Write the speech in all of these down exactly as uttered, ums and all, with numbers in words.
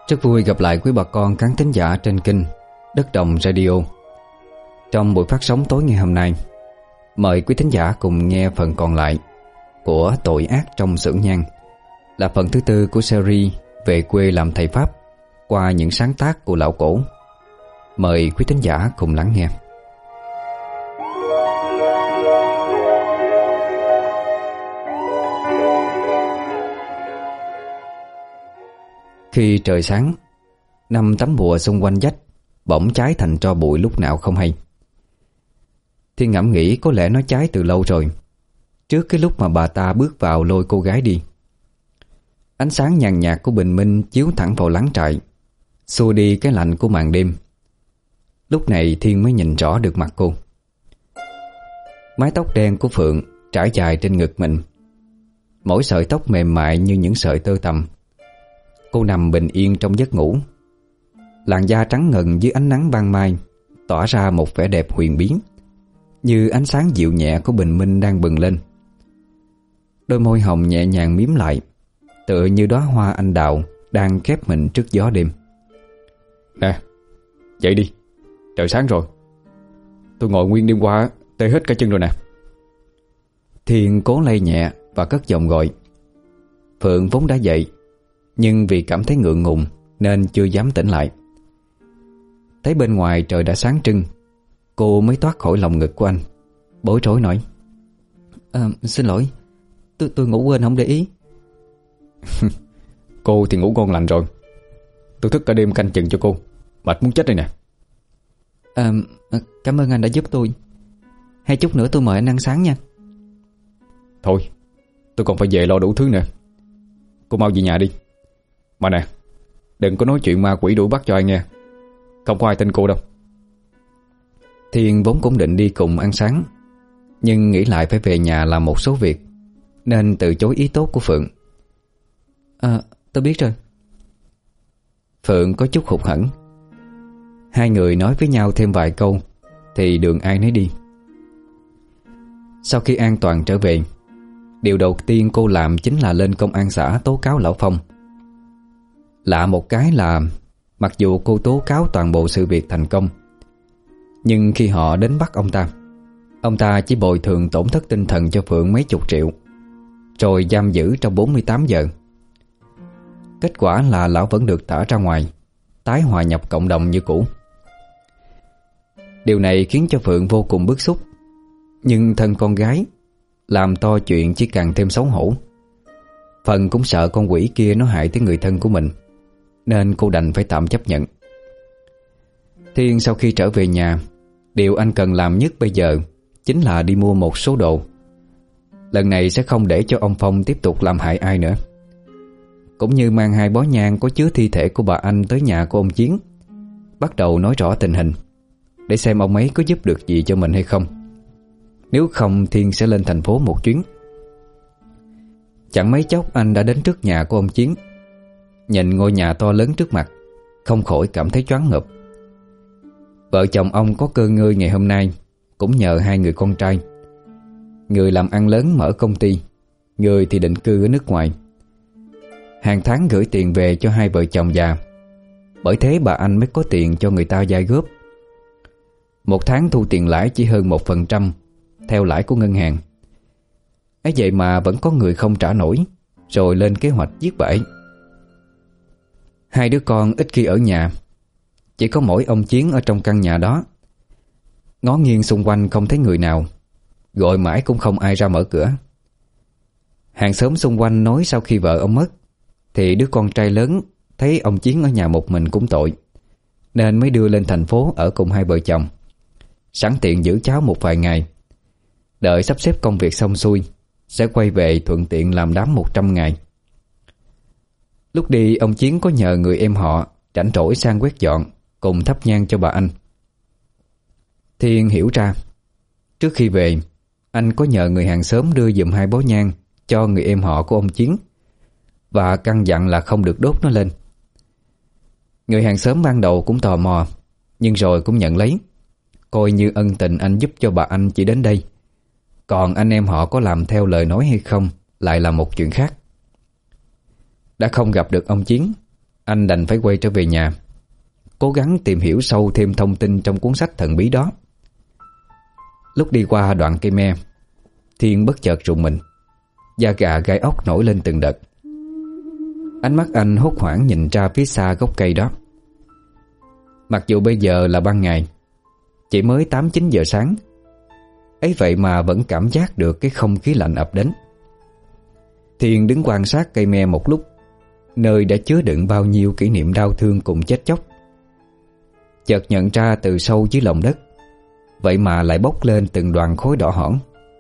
Rất vui gặp lại quý bà con khán thính giả trên kênh Đất Đồng Radio. Trong buổi phát sóng tối ngày hôm nay, mời quý thính giả cùng nghe phần còn lại của Tội Ác Trong Xưởng Nhang, là phần thứ tư của series Về Quê Làm Thầy Pháp qua những sáng tác của Lão Cổ. Mời quý thính giả cùng lắng nghe. Khi trời sáng, năm tấm bùa xung quanh vách bỗng cháy thành tro bụi lúc nào không hay. Thiên ngẫm nghĩ có lẽ nó cháy từ lâu rồi, trước cái lúc mà bà ta bước vào lôi cô gái đi. Ánh sáng nhàn nhạt của bình minh chiếu thẳng vào láng trại, xua đi cái lạnh của màn đêm. Lúc này Thiên mới nhìn rõ được mặt cô. Mái tóc đen của Phượng trải dài trên ngực mình, mỗi sợi tóc mềm mại như những sợi tơ tằm. Cô nằm bình yên trong giấc ngủ. Làn da trắng ngần dưới ánh nắng ban mai tỏa ra một vẻ đẹp huyền bí, như ánh sáng dịu nhẹ của bình minh đang bừng lên. Đôi môi hồng nhẹ nhàng mím lại, tựa như đóa hoa anh đào đang khép mình trước gió đêm. Nè, dậy đi, trời sáng rồi. Tôi ngồi nguyên đêm qua tê hết cả chân rồi nè. Thiên cố lay nhẹ và cất giọng gọi. Phượng vốn đã dậy, nhưng vì cảm thấy ngượng ngùng nên chưa dám tỉnh lại. Thấy bên ngoài trời đã sáng trưng, cô mới thoát khỏi lòng ngực của anh, bối rối nói: à, Xin lỗi, tôi, tôi ngủ quên không để ý. Cô thì ngủ ngon lành rồi. Tôi thức cả đêm canh chừng cho cô, mệt muốn chết đây nè. à, Cảm ơn anh đã giúp tôi. Hay chút nữa tôi mời anh ăn sáng nha. Thôi, tôi còn phải về lo đủ thứ nữa. Cô mau về nhà đi. Mà nè, đừng có nói chuyện ma quỷ đuổi bắt cho ai nghe. Không có ai tin cô đâu. Thiên vốn cũng định đi cùng ăn sáng, nhưng nghĩ lại phải về nhà làm một số việc, nên từ chối ý tốt của Phượng. À, tôi biết rồi. Phượng có chút hụt hẫng. Hai người nói với nhau thêm vài câu thì đường ai nấy đi. Sau khi an toàn trở về, điều đầu tiên cô làm chính là lên công an xã tố cáo Lão Phong. Lạ một cái là mặc dù cô tố cáo toàn bộ sự việc thành công, nhưng khi họ đến bắt ông ta, ông ta chỉ bồi thường tổn thất tinh thần cho Phượng mấy chục triệu, rồi giam giữ trong bốn mươi tám giờ. Kết quả là lão vẫn được thả ra ngoài, tái hòa nhập cộng đồng như cũ. Điều này khiến cho Phượng vô cùng bức xúc, nhưng thân con gái làm to chuyện chỉ càng thêm xấu hổ. Phần cũng sợ con quỷ kia nó hại tới người thân của mình, nên cô đành phải tạm chấp nhận. Thiên sau khi trở về nhà, điều anh cần làm nhất bây giờ chính là đi mua một số đồ. Lần này sẽ không để cho ông Phong tiếp tục làm hại ai nữa, cũng như mang hai bó nhang có chứa thi thể của bà Anh tới nhà của ông Chiến, bắt đầu nói rõ tình hình, để xem ông ấy có giúp được gì cho mình hay không. Nếu không, Thiên sẽ lên thành phố một chuyến. Chẳng mấy chốc anh đã đến trước nhà của ông Chiến. Nhìn ngôi nhà to lớn trước mặt, không khỏi cảm thấy choáng ngợp. Vợ chồng ông có cơ ngơi ngày hôm nay cũng nhờ hai người con trai. Người làm ăn lớn mở công ty, người thì định cư ở nước ngoài. Hàng tháng gửi tiền về cho hai vợ chồng già, bởi thế bà Anh mới có tiền cho người ta vay góp. Một tháng thu tiền lãi chỉ hơn một phần trăm theo lãi của ngân hàng. ấy vậy mà vẫn có người không trả nổi, rồi lên kế hoạch giết bà ấy. Hai đứa con ít khi ở nhà, chỉ có mỗi ông Chiến ở trong căn nhà đó. Ngó nghiêng xung quanh không thấy người nào, gọi mãi cũng không ai ra mở cửa. Hàng xóm xung quanh nói sau khi vợ ông mất, thì đứa con trai lớn thấy ông Chiến ở nhà một mình cũng tội, nên mới đưa lên thành phố ở cùng hai vợ chồng, sẵn tiện giữ cháu một vài ngày. Đợi sắp xếp công việc xong xuôi, sẽ quay về thuận tiện làm đám một trăm ngày. Lúc đi, ông Chiến có nhờ người em họ rảnh rỗi sang quét dọn cùng thắp nhang cho bà Anh. Thiên hiểu ra, trước khi về, anh có nhờ người hàng xóm đưa giùm hai bó nhang cho người em họ của ông Chiến, và căn dặn là không được đốt nó lên. Người hàng xóm ban đầu cũng tò mò, nhưng rồi cũng nhận lấy, coi như ân tình anh giúp cho bà Anh chỉ đến đây. Còn anh em họ có làm theo lời nói hay không lại là một chuyện khác. Đã không gặp được ông Chiến, anh đành phải quay trở về nhà, cố gắng tìm hiểu sâu thêm thông tin trong cuốn sách thần bí đó. Lúc đi qua đoạn cây me, Thiên bất chợt rùng mình, da gà gai ốc nổi lên từng đợt. Ánh mắt anh hốt hoảng nhìn ra phía xa gốc cây đó. Mặc dù bây giờ là ban ngày, chỉ mới tám chín giờ sáng, ấy vậy mà vẫn cảm giác được cái không khí lạnh ập đến. Thiên đứng quan sát cây me một lúc, nơi đã chứa đựng bao nhiêu kỷ niệm đau thương cùng chết chóc. Chợt nhận ra từ sâu dưới lòng đất, vậy mà lại bốc lên từng đoàn khối đỏ hỏn.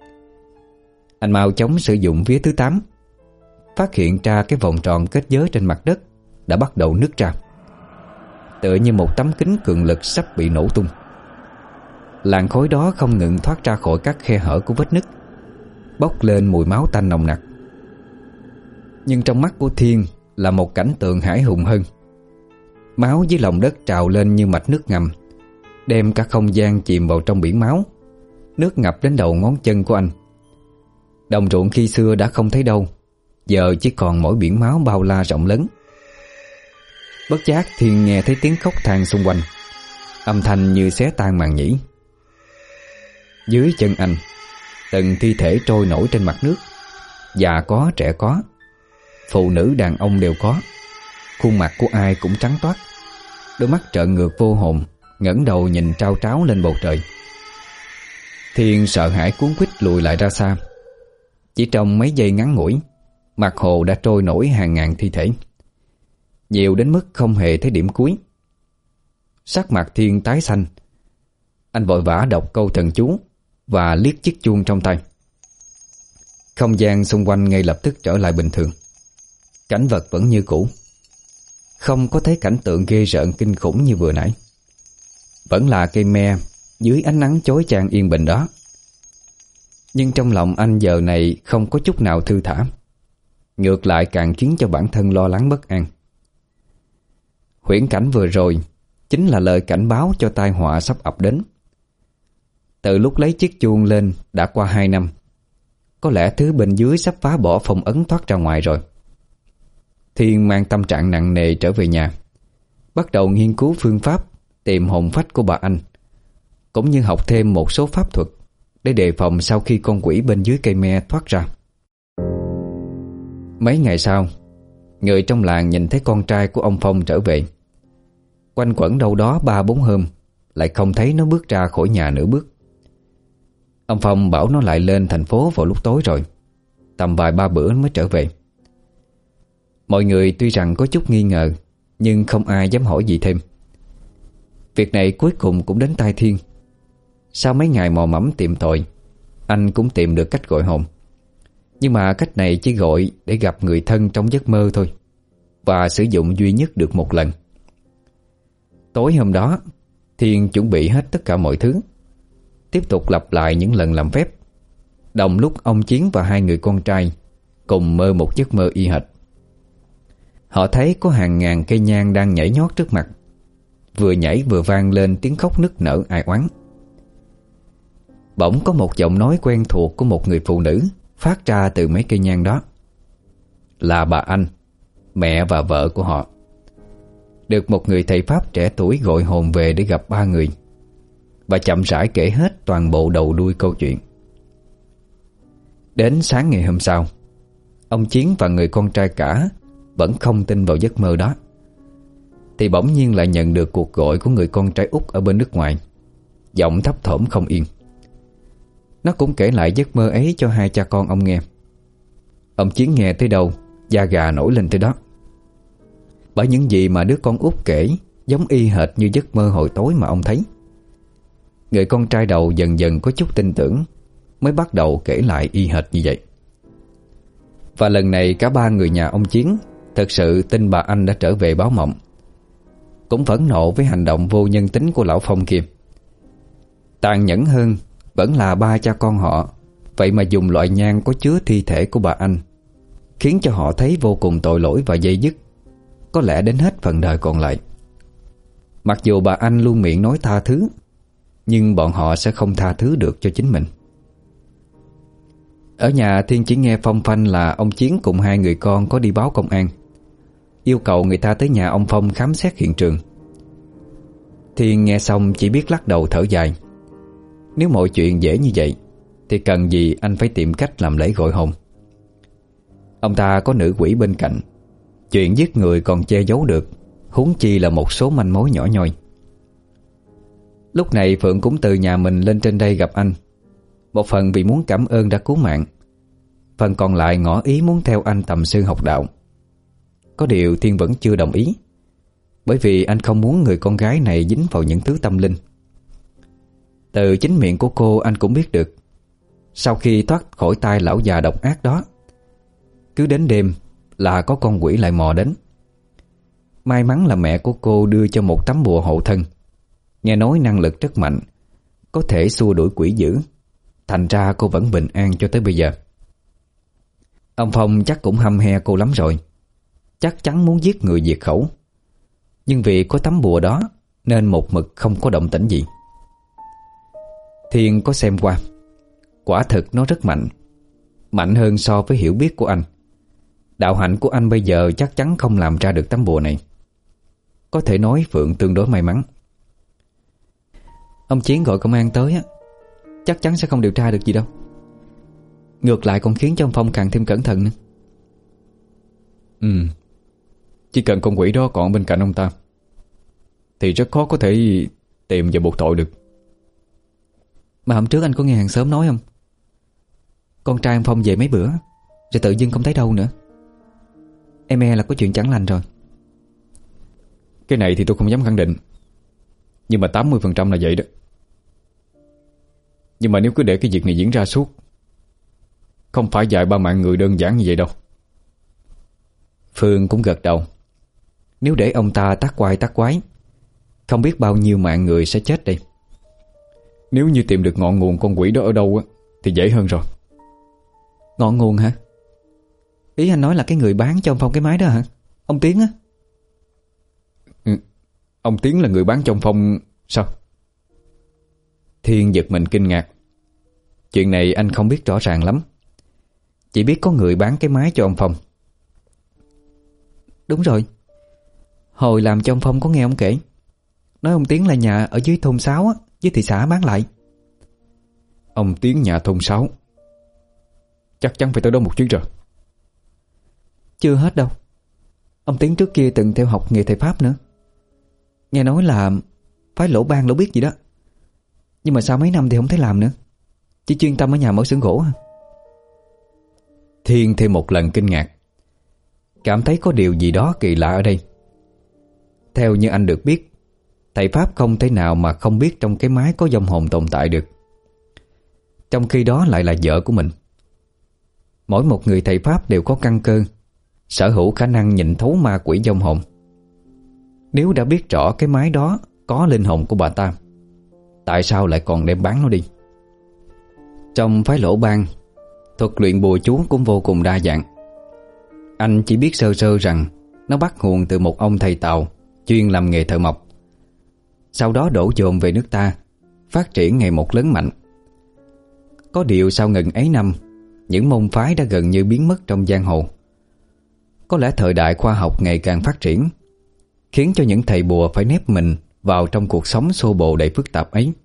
Anh mau chóng sử dụng vía thứ tám, phát hiện ra cái vòng tròn kết giới trên mặt đất đã bắt đầu nứt ra, tựa như một tấm kính cường lực sắp bị nổ tung. Làn khối đó không ngừng thoát ra khỏi các khe hở của vết nứt, bốc lên mùi máu tanh nồng nặc. Nhưng trong mắt của Thiên là một cảnh tượng hãi hùng hơn. Máu dưới lòng đất trào lên như mạch nước ngầm, đem cả không gian chìm vào trong biển máu. Nước ngập đến đầu ngón chân của anh. Đồng ruộng khi xưa đã không thấy đâu, giờ chỉ còn mỗi biển máu bao la rộng lớn. Bất giác Thiên nghe thấy tiếng khóc than xung quanh, âm thanh như xé tan màng nhĩ. Dưới chân anh, từng thi thể trôi nổi trên mặt nước. Già có, trẻ có, phụ nữ đàn ông đều có. Khuôn mặt của ai cũng trắng toát, đôi mắt trợn ngược vô hồn, ngẩng đầu nhìn trao tráo lên bầu trời. Thiên sợ hãi cuốn quýt lùi lại ra xa. Chỉ trong mấy giây ngắn ngủi, mặt hồ đã trôi nổi hàng ngàn thi thể, nhiều đến mức không hề thấy điểm cuối. Sắc mặt Thiên tái xanh. Anh vội vã đọc câu thần chú và liếc chiếc chuông trong tay. Không gian xung quanh ngay lập tức trở lại bình thường. Cảnh vật vẫn như cũ, không có thấy cảnh tượng ghê rợn kinh khủng như vừa nãy. Vẫn là cây me dưới ánh nắng chói chang yên bình đó. Nhưng trong lòng anh giờ này không có chút nào thư thả, ngược lại càng khiến cho bản thân lo lắng bất an. Huyễn cảnh vừa rồi chính là lời cảnh báo cho tai họa sắp ập đến. Từ lúc lấy chiếc chuông lên đã qua hai năm. Có lẽ thứ bên dưới sắp phá bỏ phong ấn thoát ra ngoài rồi. Thiên mang tâm trạng nặng nề trở về nhà, bắt đầu nghiên cứu phương pháp tìm hồn phách của bà anh, cũng như học thêm một số pháp thuật để đề phòng sau khi con quỷ bên dưới cây me thoát ra. Mấy ngày sau, người trong làng nhìn thấy con trai của ông Phong trở về. Quanh quẩn đâu đó ba bốn hôm, lại không thấy nó bước ra khỏi nhà nửa bước. Ông Phong bảo nó lại lên thành phố vào lúc tối rồi, tầm vài ba bữa mới trở về. Mọi người tuy rằng có chút nghi ngờ, nhưng không ai dám hỏi gì thêm. Việc này cuối cùng cũng đến tai Thiên. Sau mấy ngày mò mẫm tìm tòi, anh cũng tìm được cách gọi hồn. Nhưng mà cách này chỉ gọi để gặp người thân trong giấc mơ thôi, và sử dụng duy nhất được một lần. Tối hôm đó, Thiên chuẩn bị hết tất cả mọi thứ, tiếp tục lặp lại những lần làm phép. Đồng lúc ông Chiến và hai người con trai cùng mơ một giấc mơ y hệt. Họ thấy có hàng ngàn cây nhang đang nhảy nhót trước mặt, vừa nhảy vừa vang lên tiếng khóc nức nở ai oán. Bỗng có một giọng nói quen thuộc của một người phụ nữ phát ra từ mấy cây nhang đó. Là bà Anh, mẹ và vợ của họ, được một người thầy pháp trẻ tuổi gọi hồn về để gặp ba người, và chậm rãi kể hết toàn bộ đầu đuôi câu chuyện. Đến sáng ngày hôm sau, ông Chiến và người con trai cả vẫn không tin vào giấc mơ đó, thì bỗng nhiên lại nhận được cuộc gọi của người con trai út ở bên nước ngoài, giọng thấp thỏm không yên. Nó cũng kể lại giấc mơ ấy cho hai cha con ông nghe. Ông Chiến nghe tới đâu, da gà nổi lên tới đó. Bởi những gì mà đứa con út kể giống y hệt như giấc mơ hồi tối mà ông thấy. Người con trai đầu dần dần có chút tin tưởng, mới bắt đầu kể lại y hệt như vậy. Và lần này cả ba người nhà ông Chiến thật sự tin bà Anh đã trở về báo mộng, cũng phẫn nộ với hành động vô nhân tính của lão Phong kia. Tàn nhẫn hơn vẫn là ba cha con họ, vậy mà dùng loại nhang có chứa thi thể của bà Anh, khiến cho họ thấy vô cùng tội lỗi và dây dứt, có lẽ đến hết phần đời còn lại. Mặc dù bà Anh luôn miệng nói tha thứ, nhưng bọn họ sẽ không tha thứ được cho chính mình. Ở nhà Thiên chỉ nghe phong phanh là ông Chiến cùng hai người con có đi báo công an. yêu cầu người ta tới nhà ông Phong khám xét hiện trường. Thiên nghe xong chỉ biết lắc đầu thở dài. Nếu mọi chuyện dễ như vậy thì cần gì anh phải tìm cách làm lễ gọi hồn. Ông ta có nữ quỷ bên cạnh, chuyện giết người còn che giấu được, huống chi là một số manh mối nhỏ nhoi. Lúc này Phượng cũng từ nhà mình lên trên đây gặp anh, một phần vì muốn cảm ơn đã cứu mạng, phần còn lại ngỏ ý muốn theo anh tầm sư học đạo. Có điều Thiên vẫn chưa đồng ý, bởi vì anh không muốn người con gái này dính vào những thứ tâm linh. Từ chính miệng của cô anh cũng biết được, sau khi thoát khỏi tay lão già độc ác đó, cứ đến đêm là có con quỷ lại mò đến. May mắn là mẹ của cô đưa cho một tấm bùa hộ thân, nghe nói năng lực rất mạnh, có thể xua đuổi quỷ dữ. Thành ra cô vẫn bình an cho tới bây giờ. Ông Phong chắc cũng hăm he cô lắm rồi, chắc chắn muốn giết người diệt khẩu. Nhưng vì có tấm bùa đó nên một mực không có động tĩnh gì. Thiên có xem qua, quả thực nó rất mạnh, mạnh hơn so với hiểu biết của anh. Đạo hạnh của anh bây giờ chắc chắn không làm ra được tấm bùa này. Có thể nói Phượng tương đối may mắn. Ông Chiến gọi công an tới á, chắc chắn sẽ không điều tra được gì đâu. Ngược lại còn khiến cho ông Phong càng thêm cẩn thận nữa. Ừ, chỉ cần con quỷ đó còn bên cạnh ông ta thì rất khó có thể tìm và buộc tội được. Mà hôm trước anh có nghe hàng xóm nói không, con trai ông Phong về mấy bữa rồi tự dưng không thấy đâu nữa. Em e là có chuyện chẳng lành rồi. Cái này thì tôi không dám khẳng định, nhưng mà tám mươi phần trăm là vậy đó. Nhưng mà nếu cứ để cái việc này diễn ra suốt, không phải vài ba mạng người đơn giản như vậy đâu. Phương cũng gật đầu. Nếu để ông ta tác quái tác quái, không biết bao nhiêu mạng người sẽ chết đây. Nếu như tìm được ngọn nguồn con quỷ đó ở đâu á, thì dễ hơn rồi. Ngọn nguồn hả? Ý anh nói là cái người bán cho ông Phong cái máy đó hả? Ông Tiến á? Ừ, ông Tiến là người bán cho ông Phong sao? Thiên giật mình kinh ngạc. Chuyện này anh không biết rõ ràng lắm, chỉ biết có người bán cái máy cho ông Phong. Đúng rồi, hồi làm cho ông Phong có nghe ông kể, nói ông Tiến là nhà ở dưới thôn sáu á, với thị xã bán lại. Ông Tiến nhà thôn sáu, chắc chắn phải tới đó một chuyến rồi. Chưa hết đâu. Ông Tiến trước kia từng theo học nghề thầy Pháp nữa. Nghe nói là phái lỗ ban lỗ biết gì đó, nhưng mà sau mấy năm thì không thấy làm nữa, chỉ chuyên tâm ở nhà mở xưởng gỗ. Thiên thêm một lần kinh ngạc, cảm thấy có điều gì đó kỳ lạ ở đây. Theo như anh được biết, thầy Pháp không thể nào mà không biết trong cái máy có vong hồn tồn tại được, trong khi đó lại là vợ của mình. Mỗi một người thầy Pháp đều có căn cơ, sở hữu khả năng nhìn thấu ma quỷ vong hồn. Nếu đã biết rõ cái máy đó có linh hồn của bà ta, tại sao lại còn đem bán nó đi? Trong phái lỗ ban, thuật luyện bùa chú cũng vô cùng đa dạng. Anh chỉ biết sơ sơ rằng nó bắt nguồn từ một ông thầy Tàu chuyên làm nghề thợ mộc, sau đó đổ dồn về nước ta, phát triển ngày một lớn mạnh. Có điều sau ngần ấy năm, những môn phái đã gần như biến mất trong giang hồ. Có lẽ thời đại khoa học ngày càng phát triển, khiến cho những thầy bùa phải nép mình vào trong cuộc sống xô bồ đầy phức tạp ấy.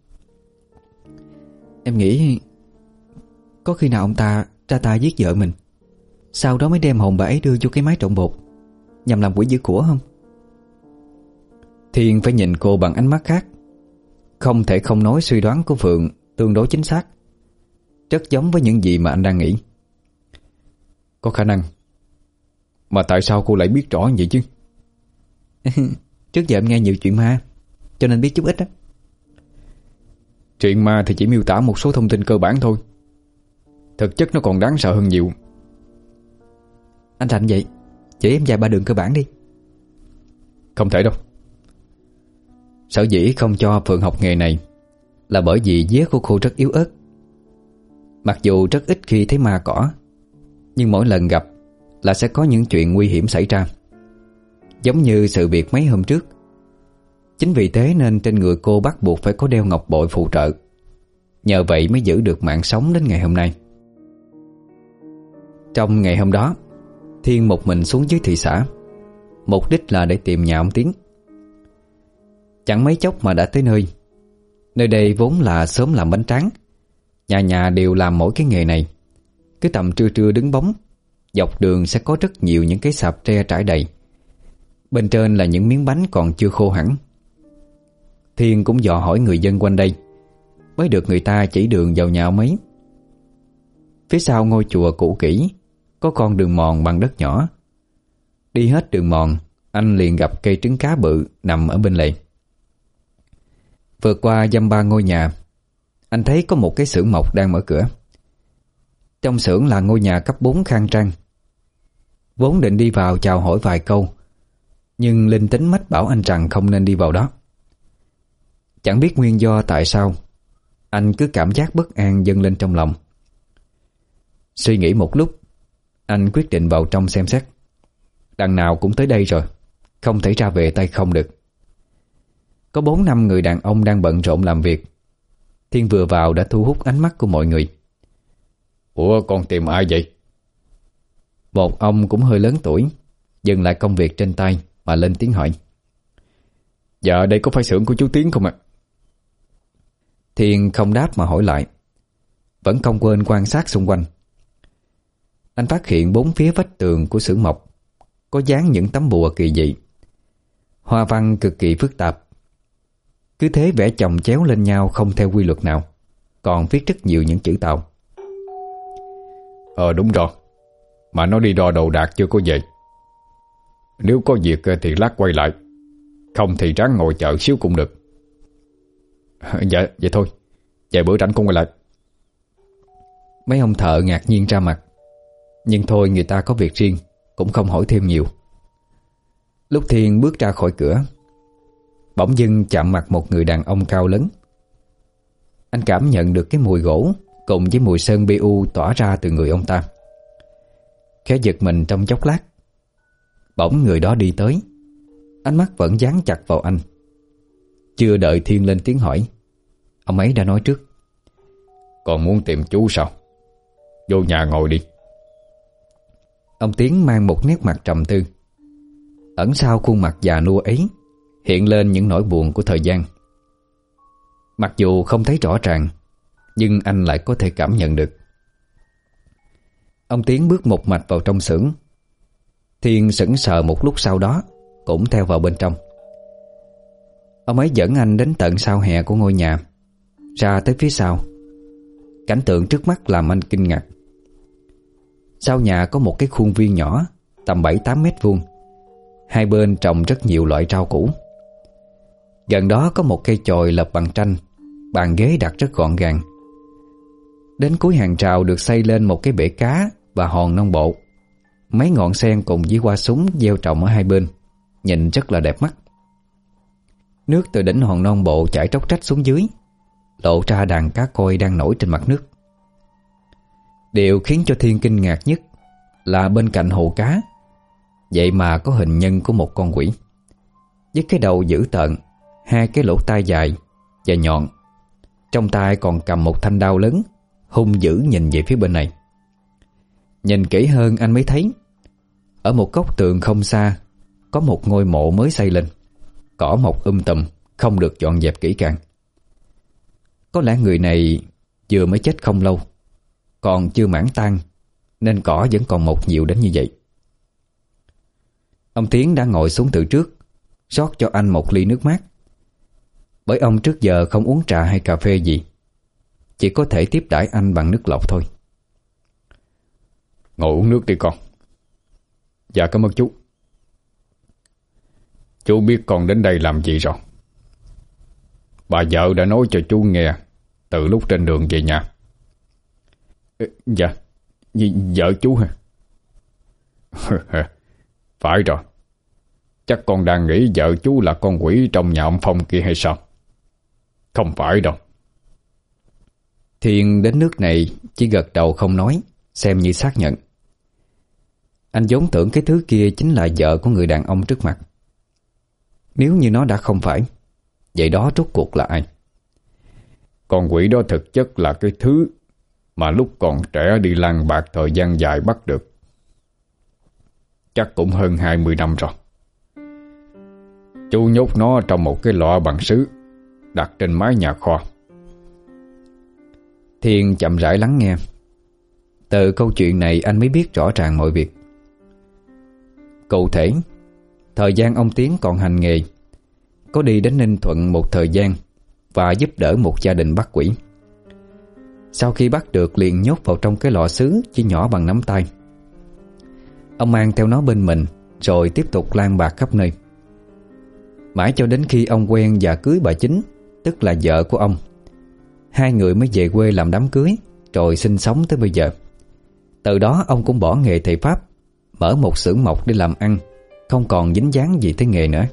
Em nghĩ có khi nào ông ta ra tay giết vợ mình, sau đó mới đem hồn bà ấy đưa vô cái máy trộn bột, nhằm làm quỷ giữ của không? Thiên phải nhìn cô bằng ánh mắt khác. Không thể không nói suy đoán của Phượng tương đối chính xác, rất giống với những gì mà anh đang nghĩ. Có khả năng. Mà tại sao cô lại biết rõ như vậy chứ? Trước giờ em nghe nhiều chuyện ma, cho nên biết chút ít đó. Chuyện ma thì chỉ miêu tả một số thông tin cơ bản thôi, thực chất nó còn đáng sợ hơn nhiều. Anh rảnh vậy, chỉ em vài ba đường cơ bản đi. Không thể đâu. Sở dĩ không cho Phượng học nghề này là bởi vì vía của cô rất yếu ớt. Mặc dù rất ít khi thấy ma cỏ, nhưng mỗi lần gặp là sẽ có những chuyện nguy hiểm xảy ra, giống như sự việc mấy hôm trước. Chính vì thế nên trên người cô bắt buộc phải có đeo ngọc bội phụ trợ. Nhờ vậy mới giữ được mạng sống đến ngày hôm nay. Trong ngày hôm đó, Thiên một mình xuống dưới thị xã. mục đích là để tìm nhà ông Tiến. Chẳng mấy chốc mà đã tới nơi. Nơi đây vốn là xóm làm bánh tráng, nhà nhà đều làm mỗi cái nghề này. Cứ tầm trưa trưa đứng bóng, dọc đường sẽ có rất nhiều những cái sạp tre trải đầy. Bên trên là những miếng bánh còn chưa khô hẳn. Thiên cũng dò hỏi người dân quanh đây, mới được người ta chỉ đường vào nhà ông ấy. Phía sau ngôi chùa cũ kỹ có con đường mòn bằng đất nhỏ. Đi hết đường mòn, anh liền gặp cây trứng cá bự nằm ở bên lề. Vượt qua dăm ba ngôi nhà, anh thấy có một cái xưởng mộc đang mở cửa. Trong xưởng là ngôi nhà cấp bốn khang trang. Vốn định đi vào chào hỏi vài câu, nhưng linh tính mách bảo anh rằng không nên đi vào đó. Chẳng biết nguyên do tại sao, anh cứ cảm giác bất an dâng lên trong lòng. Suy nghĩ một lúc, anh quyết định vào trong xem xét. Đằng nào cũng tới đây rồi, không thể ra về tay không được. Có bốn năm người đàn ông đang bận rộn làm việc. Thiên vừa vào đã thu hút ánh mắt của mọi người. Ủa, con tìm ai vậy? Một ông cũng hơi lớn tuổi dừng lại công việc trên tay mà lên tiếng hỏi. Dạ, đây có phải xưởng của chú Tiến không ạ? Thiên không đáp mà hỏi lại, vẫn không quên quan sát xung quanh. Anh phát hiện bốn phía vách tường của xưởng mộc có dán những tấm bùa kỳ dị, hoa văn cực kỳ phức tạp. Cứ thế vẽ chồng chéo lên nhau không theo quy luật nào, còn viết rất nhiều những chữ Tàu. Ờ đúng rồi, mà nó đi đo đồ đạc chưa có về. Nếu có việc thì lát quay lại, không thì ráng ngồi chờ xíu cũng được. Dạ, vậy thôi, vài bữa rảnh con quay lại. Mấy ông thợ ngạc nhiên ra mặt, nhưng thôi người ta có việc riêng, cũng không hỏi thêm nhiều. Lúc Thiên bước ra khỏi cửa, bỗng dưng chạm mặt một người đàn ông cao lớn. Anh cảm nhận được cái mùi gỗ cùng với mùi sơn bê u tỏa ra từ người ông ta. Khẽ giật mình trong chốc lát, bỗng người đó đi tới, ánh mắt vẫn dán chặt vào anh. Chưa đợi Thiên lên tiếng hỏi, ông ấy đã nói trước. Còn muốn tìm chú sao? Vô nhà ngồi đi. Ông Tiến mang một nét mặt trầm tư. Ẩn sau khuôn mặt già nua ấy hiện lên những nỗi buồn của thời gian. Mặc dù không thấy rõ ràng, nhưng anh lại có thể cảm nhận được. Ông Tiến bước một mạch vào trong xưởng. Thiên sững sờ một lúc sau đó cũng theo vào bên trong. Ông ấy dẫn anh đến tận sau hè của ngôi nhà, ra tới phía sau. Cảnh tượng trước mắt làm anh kinh ngạc. Sau nhà có một cái khuôn viên nhỏ tầm bảy tám mét vuông. Hai bên trồng rất nhiều loại rau củ. Gần đó có một cây chòi lợp bằng tranh, bàn ghế đặt rất gọn gàng. Đến cuối hàng rào được xây lên một cái bể cá và hòn non bộ. Mấy ngọn sen cùng với hoa súng gieo trồng ở hai bên, nhìn rất là đẹp mắt. Nước từ đỉnh hòn non bộ chảy tróc trách xuống dưới, lộ ra đàn cá koi đang nổi trên mặt nước. Điều khiến cho Thiên kinh ngạc nhất là bên cạnh hồ cá, vậy mà có hình nhân của một con quỷ, với cái đầu dữ tợn, hai cái lỗ tai dài và nhọn. Trong tay còn cầm một thanh đao lớn, hung dữ nhìn về phía bên này. Nhìn kỹ hơn anh mới thấy, ở một góc tường không xa có một ngôi mộ mới xây lên, cỏ mọc um tùm, không được dọn dẹp kỹ càng. Có lẽ người này vừa mới chết không lâu, còn chưa mãn tang, nên cỏ vẫn còn mọc nhiều đến như vậy. Ông Tiến đã ngồi xuống từ trước, rót cho anh một ly nước mát. Bởi ông trước giờ không uống trà hay cà phê gì, chỉ có thể tiếp đãi anh bằng nước lọc thôi. Ngồi uống nước đi con. Dạ cảm ơn chú. Chú biết con đến đây làm gì rồi? Bà vợ đã nói cho chú nghe từ lúc trên đường về nhà. Dạ, vợ chú hả? Phải rồi. Chắc con đang nghĩ vợ chú là con quỷ trong nhà ông Phong kia hay sao? Không phải đâu. Thiên đến nước này chỉ gật đầu không nói, xem như xác nhận. Anh vốn tưởng cái thứ kia chính là vợ của người đàn ông trước mặt. Nếu như nó đã không phải, vậy đó rốt cuộc là ai? Con quỷ đó thực chất là cái thứ mà lúc còn trẻ đi lang bạc thời gian dài bắt được. Chắc cũng hơn hai mươi năm rồi. Chú nhốt nó trong một cái lọ bằng sứ đặt trên mái nhà kho. Thiên chậm rãi lắng nghe. Từ câu chuyện này anh mới biết rõ ràng mọi việc. Cụ thể, thời gian ông Tiến còn hành nghề, có đi đến Ninh Thuận một thời gian và giúp đỡ một gia đình bắt quỷ. Sau khi bắt được liền nhốt vào trong cái lọ sứ chỉ nhỏ bằng nắm tay. Ông mang theo nó bên mình rồi tiếp tục lang bạc khắp nơi. Mãi cho đến khi ông quen và cưới bà Chính, tức là vợ của ông. Hai người mới về quê làm đám cưới rồi sinh sống tới bây giờ. Từ đó ông cũng bỏ nghề thầy pháp, mở một xưởng mộc để làm ăn, không còn dính dáng gì tới nghề nữa.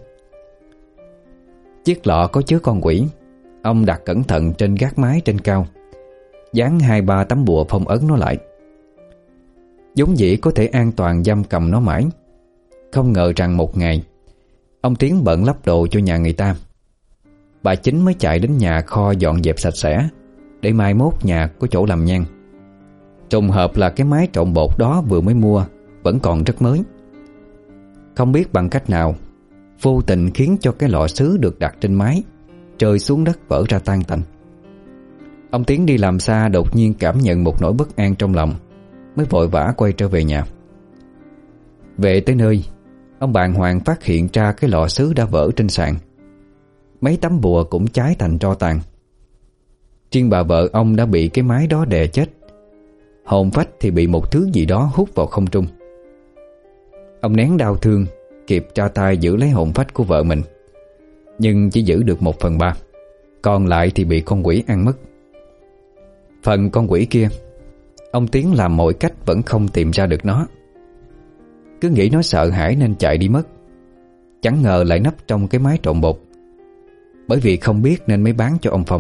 Chiếc lọ có chứa con quỷ ông đặt cẩn thận trên gác mái trên cao, dán hai ba tấm bùa phong ấn nó lại. Vốn dĩ có thể an toàn giam cầm nó mãi. Không ngờ rằng một ngày ông Tiến bận lắp đồ cho nhà người ta, bà Chính mới chạy đến nhà kho dọn dẹp sạch sẽ để mai mốt nhà có chỗ làm nhang. Trùng hợp là cái máy trộn bột đó vừa mới mua vẫn còn rất mới. Không biết bằng cách nào, vô tình khiến cho cái lọ sứ được đặt trên mái rơi xuống đất vỡ ra tan tành. Ông Tiến đi làm xa đột nhiên cảm nhận một nỗi bất an trong lòng, mới vội vã quay trở về nhà. Về tới nơi, ông bàng hoàng phát hiện ra cái lọ sứ đã vỡ trên sàn. Mấy tấm bùa cũng cháy thành tro tàn. Riêng bà vợ ông đã bị cái máy đó đè chết, hồn phách thì bị một thứ gì đó hút vào không trung. Ông nén đau thương, kịp tra tay giữ lấy hồn phách của vợ mình, nhưng chỉ giữ được một phần ba, còn lại thì bị con quỷ ăn mất. Phần con quỷ kia, ông Tiến làm mọi cách vẫn không tìm ra được nó. Cứ nghĩ nó sợ hãi nên chạy đi mất. Chẳng ngờ lại nấp trong cái máy trộn bột. Bởi vì không biết nên mới bán cho ông Phong.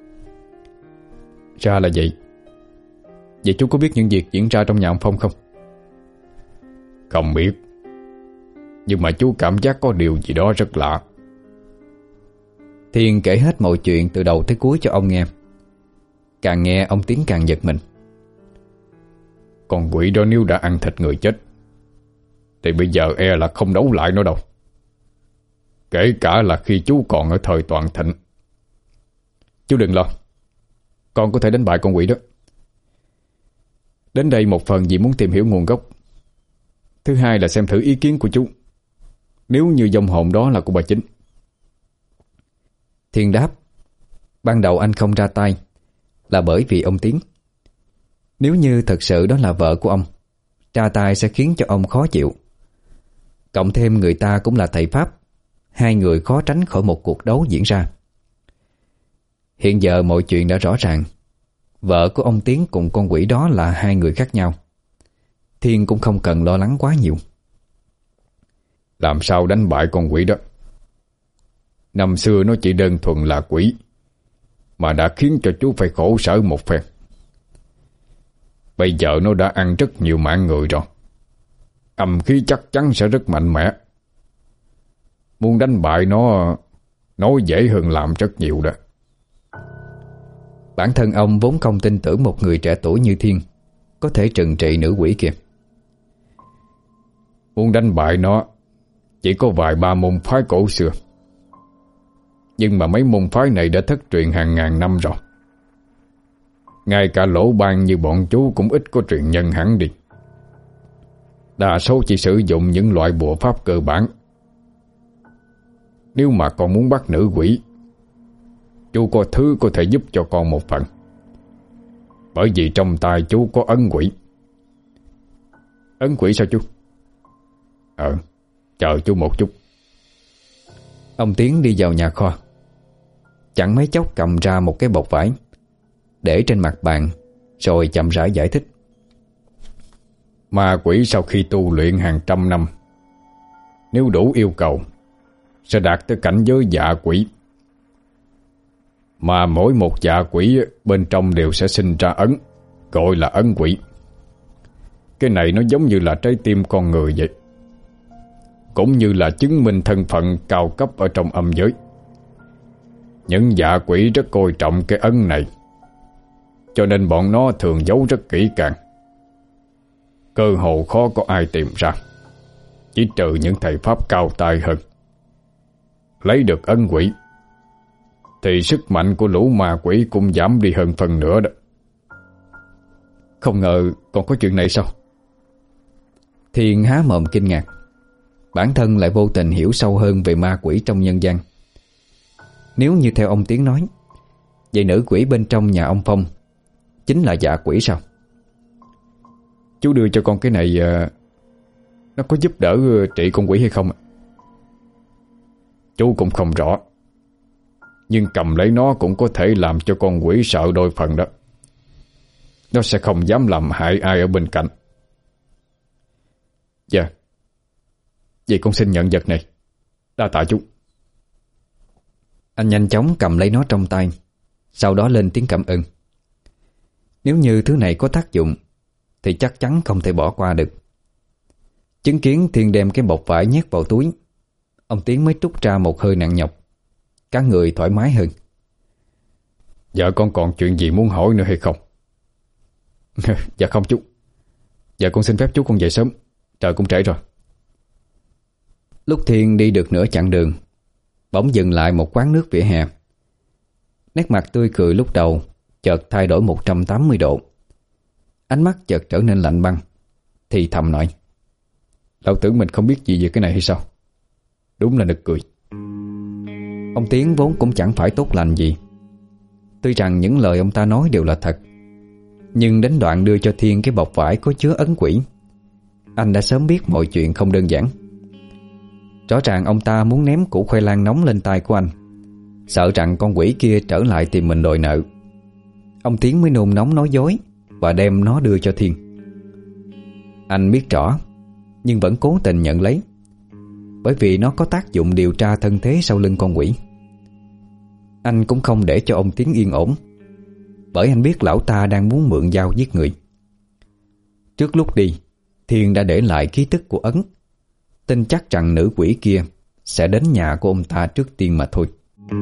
Ra là vậy. Vậy chú có biết những việc diễn ra trong nhà ông Phong không? Không biết, nhưng mà chú cảm giác có điều gì đó rất lạ. Thiên kể hết mọi chuyện từ đầu tới cuối cho ông nghe. Càng nghe ông Tiến càng giật mình. Con quỷ đó nếu đã ăn thịt người chết thì bây giờ e là không đấu lại nó đâu, kể cả là khi chú còn ở thời toàn thịnh. Chú đừng lo, con có thể đánh bại con quỷ đó. Đến đây một phần vì muốn tìm hiểu nguồn gốc, thứ hai là xem thử ý kiến của chú, nếu như vong hồn đó là của bà Chính. Thiên đáp. Ban đầu anh không ra tay là bởi vì ông Tiến. Nếu như thật sự đó là vợ của ông, ra tay sẽ khiến cho ông khó chịu. Cộng thêm người ta cũng là thầy pháp, hai người khó tránh khỏi một cuộc đấu diễn ra. Hiện giờ mọi chuyện đã rõ ràng. Vợ của ông Tiến cùng con quỷ đó là hai người khác nhau. Thiên cũng không cần lo lắng quá nhiều. Làm sao đánh bại con quỷ đó? Năm xưa nó chỉ đơn thuần là quỷ, mà đã khiến cho chú phải khổ sở một phen. Bây giờ nó đã ăn rất nhiều mạng người rồi, âm khí chắc chắn sẽ rất mạnh mẽ. Muốn đánh bại nó nói dễ hơn làm rất nhiều đó. Bản thân ông vốn không tin tưởng một người trẻ tuổi như Thiên có thể trừng trị nữ quỷ kia. Muốn đánh bại nó chỉ có vài ba môn phái cổ xưa, nhưng mà mấy môn phái này đã thất truyền hàng ngàn năm rồi. Ngay cả lỗ ban như bọn chú cũng ít có truyền nhân hẳn đi. Đa số chỉ sử dụng những loại bùa pháp cơ bản. Nếu mà con muốn bắt nữ quỷ, chú có thứ có thể giúp cho con một phần, bởi vì trong tay chú có ấn quỷ. Ấn quỷ sao chú? Ờ, chờ chú một chút. Ông Tiến đi vào nhà kho, chẳng mấy chốc cầm ra một cái bọc vải, để trên mặt bàn, rồi chậm rãi giải thích. Ma quỷ sau khi tu luyện hàng trăm năm, nếu đủ yêu cầu, sẽ đạt tới cảnh giới dạ quỷ. Mà mỗi một dạ quỷ bên trong đều sẽ sinh ra ấn, gọi là ấn quỷ. Cái này nó giống như là trái tim con người vậy, cũng như là chứng minh thân phận cao cấp ở trong âm giới. Những dạ quỷ rất coi trọng cái ấn này, cho nên bọn nó thường giấu rất kỹ càng. Cơ hồ khó có ai tìm ra, chỉ trừ những thầy pháp cao tay hơn. lấy được ân quỷ thì sức mạnh của lũ ma quỷ cũng giảm đi hơn phần nữa đó. Không ngờ còn có chuyện này sao? Thiên há mồm kinh ngạc. Bản thân lại vô tình hiểu sâu hơn về ma quỷ trong nhân gian. Nếu như theo ông Tiến nói, vậy nữ quỷ bên trong nhà ông Phong chính là dạ quỷ sao? Chú đưa cho con cái này, nó có giúp đỡ trị con quỷ hay không? Chú cũng không rõ, nhưng cầm lấy nó cũng có thể làm cho con quỷ sợ đôi phần đó. Nó sẽ không dám làm hại ai ở bên cạnh. Dạ, vậy con xin nhận vật này. Đa tạ chú. Anh nhanh chóng cầm lấy nó trong tay, sau đó lên tiếng cảm ơn. Nếu như thứ này có tác dụng thì chắc chắn không thể bỏ qua được. Chứng kiến Thiên đem cái bọc vải nhét vào túi, ông Tiến mới trút ra một hơi nặng nhọc. Cả người thoải mái hơn. Vợ con còn chuyện gì muốn hỏi nữa hay không? Dạ không chú. Dạ con xin phép chú con về sớm, trời cũng trễ rồi. Lúc Thiên đi được nửa chặng đường, bỗng dừng lại một quán nước vỉa hè. Nét mặt tươi cười lúc đầu chợt thay đổi một trăm tám mươi độ. Ánh mắt chợt trở nên lạnh băng, thì thầm nói: Lão tưởng mình không biết gì về cái này hay sao? Đúng là nực cười. Ông Tiến vốn cũng chẳng phải tốt lành gì. Tuy rằng những lời ông ta nói đều là thật, nhưng đến đoạn đưa cho Thiên cái bọc vải có chứa ấn quỷ, anh đã sớm biết mọi chuyện không đơn giản. Rõ ràng ông ta muốn ném củ khoai lang nóng lên tay của anh, sợ rằng con quỷ kia trở lại tìm mình đòi nợ. Ông Tiến mới nôn nóng nói dối và đem nó đưa cho Thiên. Anh biết rõ, nhưng vẫn cố tình nhận lấy, bởi vì nó có tác dụng điều tra thân thế sau lưng con quỷ. Anh cũng không để cho ông Tiến yên ổn, bởi anh biết lão ta đang muốn mượn dao giết người. Trước lúc đi, Thiên đã để lại ký tức của ấn, tin chắc rằng nữ quỷ kia sẽ đến nhà của ông ta trước tiên mà thôi.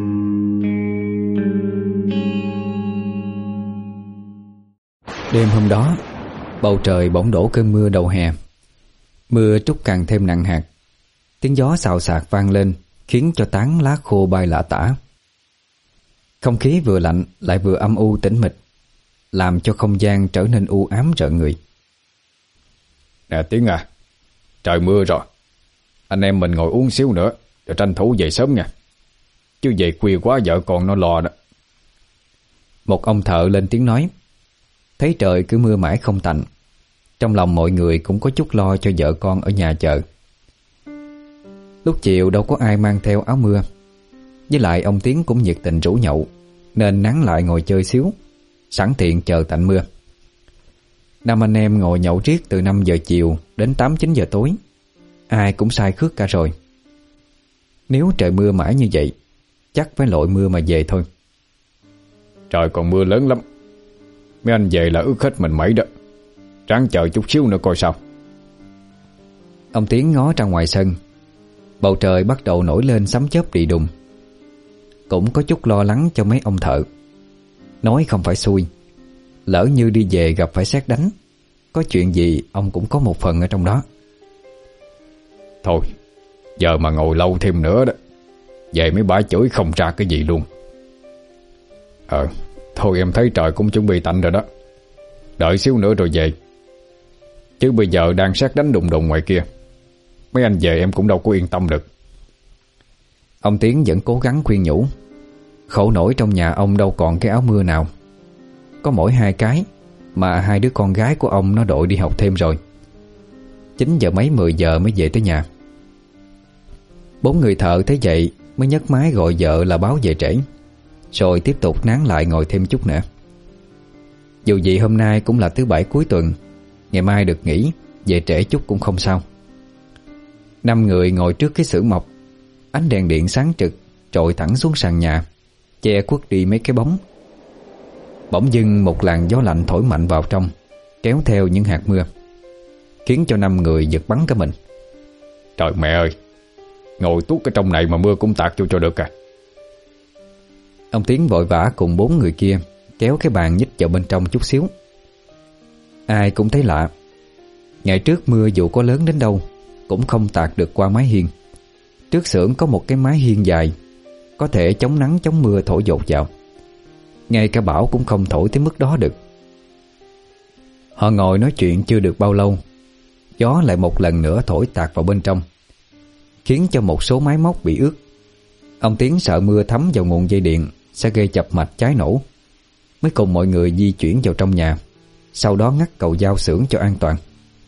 Đêm hôm đó, bầu trời bỗng đổ cơn mưa đầu hè. Mưa trút càng thêm nặng hạt. Tiếng gió xào xạc vang lên, khiến cho tán lá khô bay lả tả. Không khí vừa lạnh lại vừa âm u tĩnh mịch, làm cho không gian trở nên u ám rợn người. Nè Tiến à, trời mưa rồi, anh em mình ngồi uống xíu nữa rồi tranh thủ về sớm nha, chứ về khuya quá vợ con nó lo đó. Một ông thợ lên tiếng nói. Thấy trời cứ mưa mãi không tạnh, trong lòng mọi người cũng có chút lo cho vợ con ở nhà chợ. Lúc chiều đâu có ai mang theo áo mưa, với lại ông Tiến cũng nhiệt tình rủ nhậu, nên nán lại ngồi chơi xíu, sẵn tiện chờ tạnh mưa. Năm anh em ngồi nhậu riết từ năm giờ chiều đến tám chín giờ tối, ai cũng say khướt cả rồi. Nếu trời mưa mãi như vậy, chắc phải lội mưa mà về thôi. Trời còn mưa lớn lắm, mấy anh về là ướt hết mình mấy đó, ráng chờ chút xíu nữa coi sao. Ông Tiến ngó ra ngoài sân, bầu trời bắt đầu nổi lên sấm chớp rì đùng. Cũng có chút lo lắng cho mấy ông thợ. Nói không phải xui, lỡ như đi về gặp phải sét đánh, có chuyện gì ông cũng có một phần ở trong đó. Thôi, giờ mà ngồi lâu thêm nữa đó, về mấy bả chửi không ra cái gì luôn. Ờ, thôi em thấy trời cũng chuẩn bị tạnh rồi đó, đợi xíu nữa rồi về. Chứ bây giờ đang sét đánh đùng đùng ngoài kia, mấy anh về em cũng đâu có yên tâm được. Ông Tiến vẫn cố gắng khuyên nhủ. Khổ nổi trong nhà ông đâu còn cái áo mưa nào, có mỗi hai cái, mà hai đứa con gái của ông nó đội đi học thêm rồi. Chín giờ mấy mười giờ mới về tới nhà. Bốn người thợ thấy vậy mới nhấc máy gọi vợ là báo về trễ, rồi tiếp tục nán lại ngồi thêm chút nữa. Dù gì hôm nay cũng là thứ bảy cuối tuần, ngày mai được nghỉ, về trễ chút cũng không sao. Năm người ngồi trước cái xưởng mộc, ánh đèn điện sáng trực trội thẳng xuống sàn nhà, che khuất đi mấy cái bóng. Bỗng dưng một làn gió lạnh thổi mạnh vào trong, kéo theo những hạt mưa, khiến cho năm người giật bắn cả mình. Trời mẹ ơi, ngồi tuốt ở trong này mà mưa cũng tạt vô cho được à. Ông Tiến vội vã cùng bốn người kia kéo cái bàn nhích vào bên trong chút xíu. Ai cũng thấy lạ. Ngày trước mưa dù có lớn đến đâu cũng không tạt được qua mái hiên, Trước xưởng có một cái mái hiên dài, có thể chống nắng chống mưa thổi dột vào. Ngay cả bão cũng không thổi tới mức đó được. Họ ngồi nói chuyện chưa được bao lâu, gió lại một lần nữa thổi tạt vào bên trong, khiến cho một số máy móc bị ướt. Ông Tiến sợ mưa thấm vào nguồn dây điện sẽ gây chập mạch cháy nổ, mới cùng mọi người di chuyển vào trong nhà, sau đó ngắt cầu giao xưởng cho an toàn.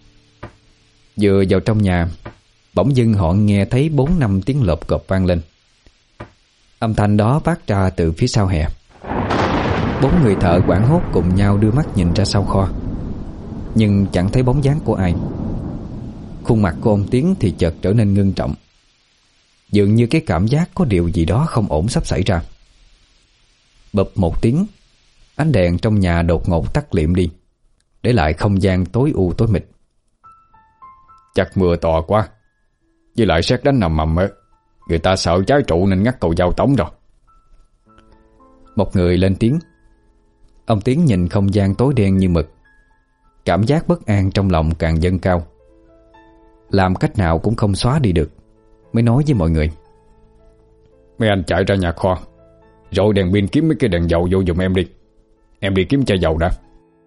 Vừa vào trong nhà, bỗng dưng họ nghe thấy bốn năm tiếng lộp cộp vang lên. Âm thanh đó phát ra từ phía sau hè. Bốn người thợ hoảng hốt cùng nhau đưa mắt nhìn ra sau kho, nhưng chẳng thấy bóng dáng của ai. Khuôn mặt của ông Tiến thì chợt trở nên ngưng trọng, dường như cái cảm giác có điều gì đó không ổn sắp xảy ra. Bụp một tiếng, ánh đèn trong nhà đột ngột tắt liệm đi, để lại không gian tối u tối mịt. Chắc mưa to quá, với lại sét đánh nằm mầm á, người ta sợ cháy trụ nên ngắt cầu giao tống rồi. Một người lên tiếng. Ông Tiến nhìn không gian tối đen như mực, cảm giác bất an trong lòng càng dâng cao. Làm cách nào cũng không xóa đi được, mới nói với mọi người: Mấy anh chạy ra nhà kho, rồi đèn pin kiếm mấy cái đèn dầu vô giùm em đi. Em đi kiếm chai dầu đã.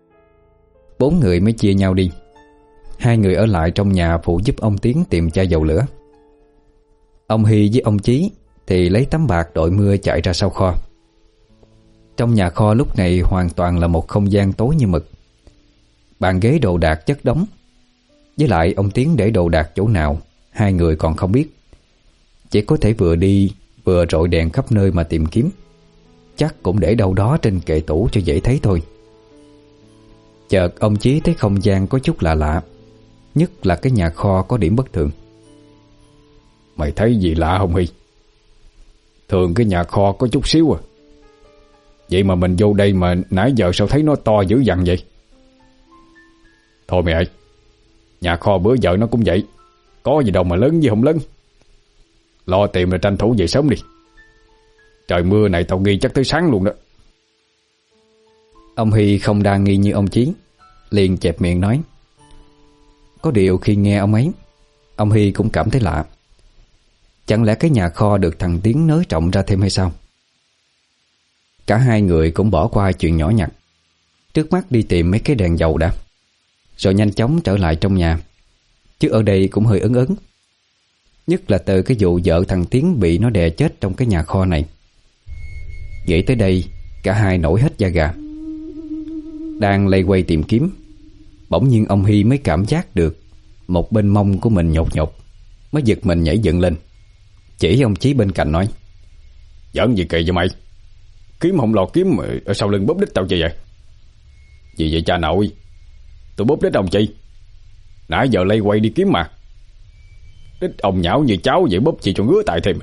Bốn người mới chia nhau đi. Hai người ở lại trong nhà phụ giúp ông Tiến tìm chai dầu lửa. Ông Hy với ông Chí thì lấy tấm bạc đội mưa chạy ra sau kho. Trong nhà kho lúc này hoàn toàn là một không gian tối như mực. Bàn ghế đồ đạc chất đống, với lại ông Tiến để đồ đạc chỗ nào hai người còn không biết. Chỉ có thể vừa đi vừa rọi đèn khắp nơi mà tìm kiếm. Chắc cũng để đâu đó trên kệ tủ cho dễ thấy thôi. Chợt ông Chí thấy không gian có chút lạ lạ, nhất là cái nhà kho có điểm bất thường. Mày thấy gì lạ không Hy? Thường cái nhà kho có chút xíu à, vậy mà mình vô đây mà nãy giờ sao thấy nó to dữ dằn vậy? Thôi mày ơi, nhà kho bữa giờ nó cũng vậy, có gì đâu mà lớn với không lớn. Lo tìm rồi tranh thủ về sớm đi. Trời mưa này tao nghi chắc tới sáng luôn đó. Ông Hy không đa nghi như ông Chí, liền chẹp miệng nói. Có điều khi nghe ông ấy, ông Hy cũng cảm thấy lạ. Chẳng lẽ cái nhà kho được thằng Tiến nới rộng ra thêm hay sao? Cả hai người cũng bỏ qua chuyện nhỏ nhặt, trước mắt đi tìm mấy cái đèn dầu đã, rồi nhanh chóng trở lại trong nhà. Chứ ở đây cũng hơi ấn ấn, nhất là từ cái vụ vợ thằng Tiến bị nó đè chết trong cái nhà kho này. Nghĩ tới đây, cả hai nổi hết da gà. Đang lây quay tìm kiếm, bỗng nhiên ông Hy mới cảm giác được một bên mông của mình nhột nhột, mới giật mình nhảy dựng lên, chỉ ông Chí bên cạnh nói: Giỡn gì kỳ vậy mày? Kiếm không lò kiếm mà ở sau lưng bóp đít tao chi vậy? Gì vậy cha nội? Tôi bóp đít ông chi? Nãy giờ lây quay đi kiếm mà. Đít ông nhão như cháu vậy, bóp chi cho ngứa tại thêm.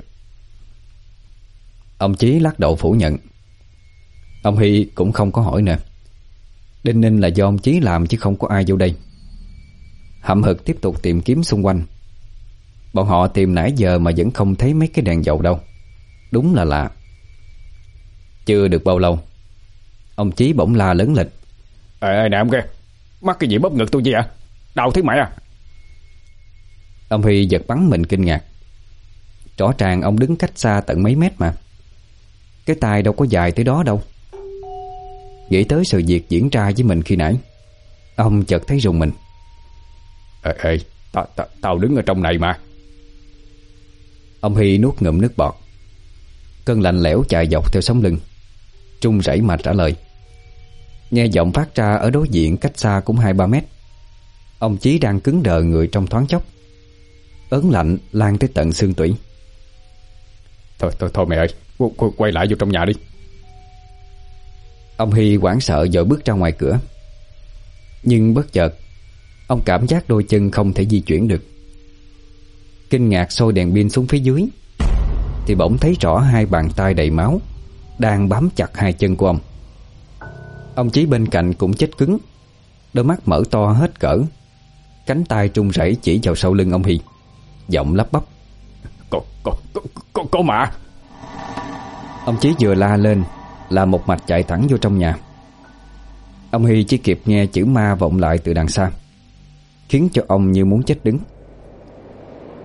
Ông Chí lắc đầu phủ nhận. Ông Hy cũng không có hỏi nữa. Đinh ninh là do ông Chí làm chứ không có ai vô đây. Hậm hực tiếp tục tìm kiếm xung quanh. Bọn họ tìm nãy giờ mà vẫn không thấy mấy cái đèn dầu đâu. Đúng là lạ. Chưa được bao lâu, ông Chí bỗng la lớn lịch: Ê nè ông kia, mắc cái gì bóp ngực tôi vậy ạ? Đau thế mày à? Ông Huy giật bắn mình kinh ngạc. Rõ ràng ông đứng cách xa tận mấy mét mà, cái tay đâu có dài tới đó đâu. Nghĩ tới sự việc diễn ra với mình khi nãy, ông chợt thấy rùng mình. Ê, ê tao, tao, tao đứng ở trong này mà. Ông Huy nuốt ngụm nước bọt. Cơn lạnh lẽo chạy dọc theo sống lưng, trung rẩy mà trả lời. Nghe giọng phát ra ở đối diện cách xa cũng hai ba mét. Ông Chí đang cứng đờ người trong thoáng chốc, ớn lạnh lan tới tận xương tủy. Thôi thôi thôi mẹ ơi, qu qu quay lại vô trong nhà đi. Ông Hy hoảng sợ vội bước ra ngoài cửa. Nhưng bất chợt, ông cảm giác đôi chân không thể di chuyển được. Kinh ngạc soi đèn pin xuống phía dưới, thì bỗng thấy rõ hai bàn tay đầy máu đang bám chặt hai chân của ông. Ông Chí bên cạnh cũng chết cứng, đôi mắt mở to hết cỡ, cánh tay trung rẩy chỉ vào sau lưng ông Hy, giọng lắp bắp: Có, có, có, có, có mà. Ông Chí vừa la lên là một mạch chạy thẳng vô trong nhà. Ông Hy chỉ kịp nghe chữ ma vọng lại từ đằng xa, khiến cho ông như muốn chết đứng.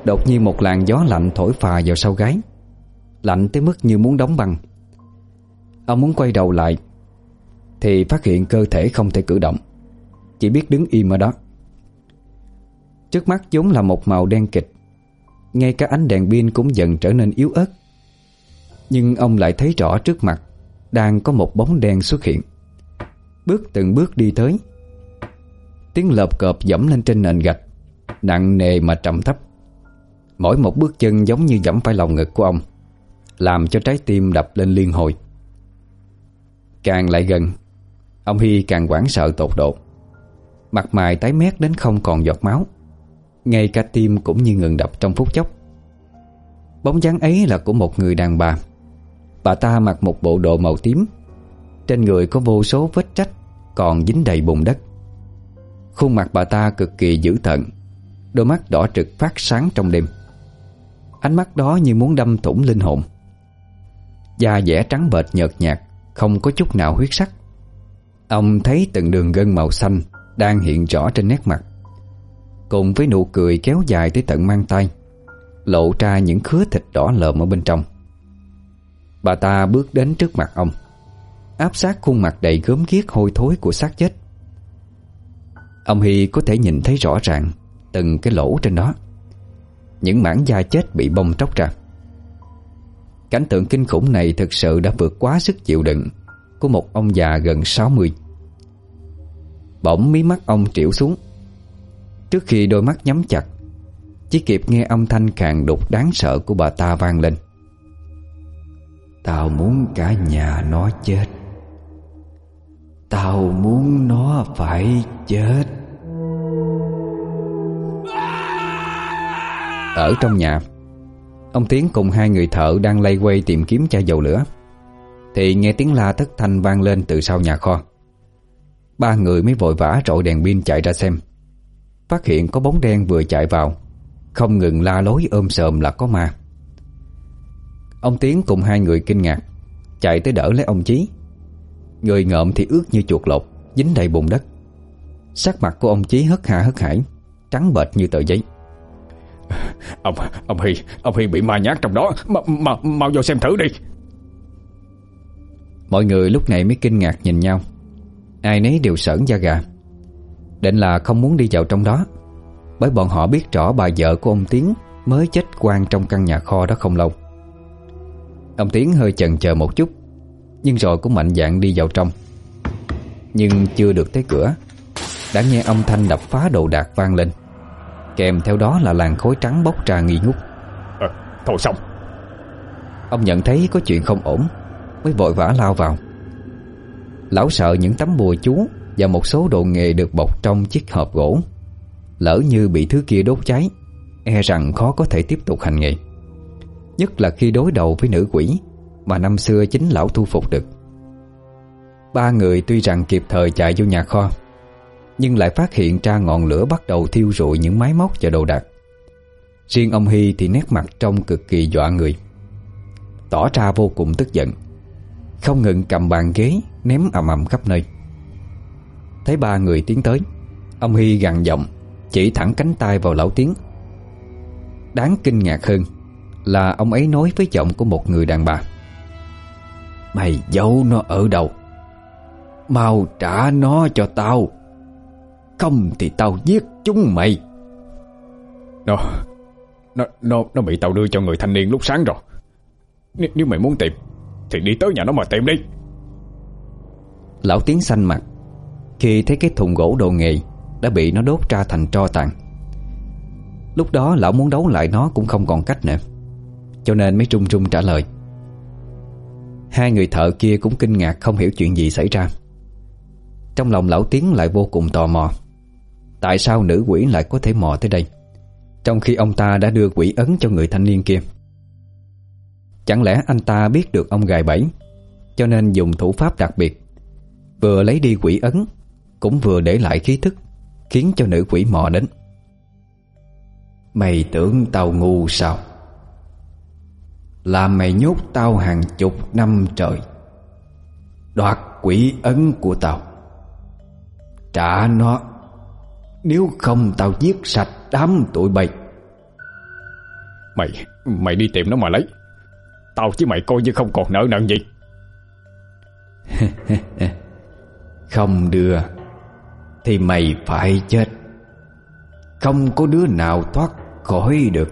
Đột nhiên một làn gió lạnh thổi phà vào sau gáy, lạnh tới mức như muốn đóng băng. Ông muốn quay đầu lại thì phát hiện cơ thể không thể cử động, chỉ biết đứng im ở đó. Trước mắt vốn là một màu đen kịch, ngay cả ánh đèn pin cũng dần trở nên yếu ớt. Nhưng ông lại thấy rõ trước mặt đang có một bóng đen xuất hiện, bước từng bước đi tới. Tiếng lợp cợp dẫm lên trên nền gạch, nặng nề mà trầm thấp. Mỗi một bước chân giống như dẫm phải lòng ngực của ông, làm cho trái tim đập lên liên hồi. Càng lại gần, ông Hy càng hoảng sợ tột độ. Mặt mày tái mét đến không còn giọt máu, ngay cả tim cũng như ngừng đập trong phút chốc. Bóng dáng ấy là của một người đàn bà. Bà ta mặc một bộ đồ màu tím, trên người có vô số vết rách còn dính đầy bùn đất. Khuôn mặt bà ta cực kỳ dữ tợn, đôi mắt đỏ trực phát sáng trong đêm. Ánh mắt đó như muốn đâm thủng linh hồn. Da dẻ trắng bệch nhợt nhạt, không có chút nào huyết sắc. Ông thấy từng đường gân màu xanh đang hiện rõ trên nét mặt, cùng với nụ cười kéo dài tới tận mang tay, lộ ra những khứa thịt đỏ lợm ở bên trong. Bà ta bước đến trước mặt ông, áp sát khuôn mặt đầy gớm ghiếc hôi thối của xác chết. Ông Hy có thể nhìn thấy rõ ràng từng cái lỗ trên đó, những mảng da chết bị bong tróc ra. Cảnh tượng kinh khủng này thực sự đã vượt quá sức chịu đựng của một ông già gần sáu mươi. Bỗng mí mắt ông trĩu xuống. Trước khi đôi mắt nhắm chặt, chỉ kịp nghe âm thanh khàn đục đáng sợ của bà ta vang lên: "Tao muốn cả nhà nó chết. Tao muốn nó phải chết." Ở trong nhà, ông Tiến cùng hai người thợ đang lay quay tìm kiếm chai dầu lửa, thì nghe tiếng la thất thanh vang lên từ sau nhà kho. Ba người mới vội vã rọi đèn pin chạy ra xem, phát hiện có bóng đen vừa chạy vào, không ngừng la lối ôm sờm là có ma. Ông Tiến cùng hai người kinh ngạc, chạy tới đỡ lấy ông Chí. Người ngợm thì ướt như chuột lột, dính đầy bùn đất. Sắc mặt của ông Chí hất hà hất hải, trắng bệch như tờ giấy. Ông ông Hy, ông Hy bị ma nhát trong đó, mà, mà, mau vô xem thử đi. Mọi người lúc này mới kinh ngạc nhìn nhau, ai nấy đều sởn da gà, định là không muốn đi vào trong đó, bởi bọn họ biết rõ bà vợ của ông Tiến mới chết oan trong căn nhà kho đó không lâu. Ông Tiến hơi chần chờ một chút, nhưng rồi cũng mạnh dạn đi vào trong. Nhưng chưa được tới cửa, đã nghe âm thanh đập phá đồ đạc vang lên, kèm theo đó là làn khói trắng bốc ra nghi ngút. à, Thôi xong. Ông nhận thấy có chuyện không ổn, mới vội vã lao vào. Lão sợ những tấm bùa chú và một số đồ nghề được bọc trong chiếc hộp gỗ, lỡ như bị thứ kia đốt cháy, e rằng khó có thể tiếp tục hành nghề, nhất là khi đối đầu với nữ quỷ mà năm xưa chính lão thu phục được. Ba người tuy rằng kịp thời chạy vô nhà kho, nhưng lại phát hiện ra ngọn lửa bắt đầu thiêu rụi những máy móc và đồ đạc. Riêng ông Hy thì nét mặt trông cực kỳ dọa người, tỏ ra vô cùng tức giận, không ngừng cầm bàn ghế ném ầm ầm khắp nơi. Thấy ba người tiến tới, ông Hy gằn giọng chỉ thẳng cánh tay vào lão Tiến. Đáng kinh ngạc hơn là ông ấy nói với giọng của một người đàn bà: "Mày giấu nó ở đâu? Mau trả nó cho tao, không thì tao giết chúng mày." Nó Nó Nó nó bị tao đưa cho người thanh niên lúc sáng rồi. N Nếu mày muốn tìm thì đi tới nhà nó mà tìm đi. Lão Tiến xanh mặt khi thấy cái thùng gỗ đồ nghề đã bị nó đốt ra thành tro tàn. Lúc đó lão muốn đấu lại nó cũng không còn cách nữa, cho nên mới trung trung trả lời. Hai người thợ kia cũng kinh ngạc không hiểu chuyện gì xảy ra. Trong lòng lão Tiến lại vô cùng tò mò, tại sao nữ quỷ lại có thể mò tới đây, trong khi ông ta đã đưa quỷ ấn cho người thanh niên kia. Chẳng lẽ anh ta biết được ông gài bẫy, cho nên dùng thủ pháp đặc biệt, vừa lấy đi quỷ ấn, cũng vừa để lại khí thức, khiến cho nữ quỷ mò đến. "Mày tưởng tao ngu sao? Là mày nhốt tao hàng chục năm trời, đoạt quỷ ấn của tao. Trả nó, nếu không tao giết sạch đám tụi bay." Mày Mày đi tìm nó mà lấy. Tao với mày coi như không còn nợ nần gì. Không đưa thì mày phải chết. Không có đứa nào thoát khỏi được.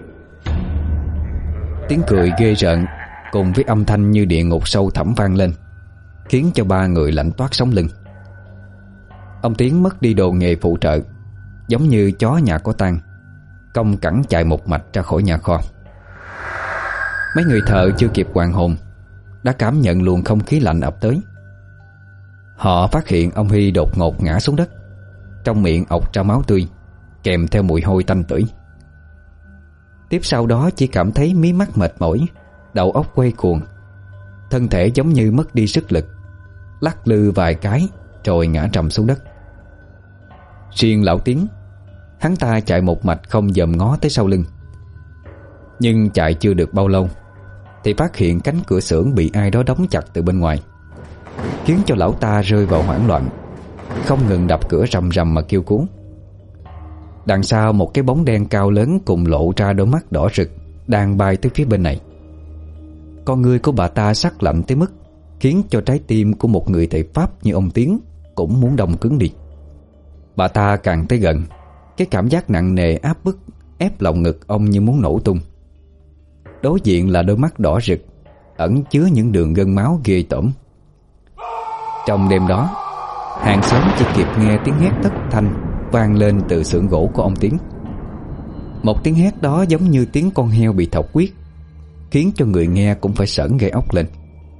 Tiếng cười ghê rợn cùng với âm thanh như địa ngục sâu thẳm vang lên, khiến cho ba người lạnh toát sống lưng. Ông Tiến mất đi đồ nghề phụ trợ, giống như chó nhà có tang, cong cẳng chạy một mạch ra khỏi nhà kho. Mấy người thợ chưa kịp hoàn hồn đã cảm nhận luồng không khí lạnh ập tới. Họ phát hiện ông Hy đột ngột ngã xuống đất, trong miệng ọc ra máu tươi, kèm theo mùi hôi tanh tưởi. Tiếp sau đó chỉ cảm thấy mí mắt mệt mỏi, đầu óc quay cuồng, thân thể giống như mất đi sức lực, lắc lư vài cái rồi ngã trầm xuống đất. Riêng lão Tiến, hắn ta chạy một mạch không dòm ngó tới sau lưng. Nhưng chạy chưa được bao lâu thì phát hiện cánh cửa xưởng bị ai đó đóng chặt từ bên ngoài, khiến cho lão ta rơi vào hoảng loạn, không ngừng đập cửa rầm rầm mà kêu cứu. Đằng sau một cái bóng đen cao lớn cùng lộ ra đôi mắt đỏ rực đang bay tới phía bên này. Con ngươi của bà ta sắc lạnh tới mức khiến cho trái tim của một người thầy Pháp như ông Tiến cũng muốn đông cứng đi. Bà ta càng tới gần, cái cảm giác nặng nề áp bức ép lòng ngực ông như muốn nổ tung. Đối diện là đôi mắt đỏ rực ẩn chứa những đường gân máu ghê tởm. Trong đêm đó, hàng xóm chỉ kịp nghe tiếng hét thất thanh vang lên từ xưởng gỗ của ông Tiến. Một tiếng hét đó giống như tiếng con heo bị thọc huyết, khiến cho người nghe cũng phải sởn gai ốc lên.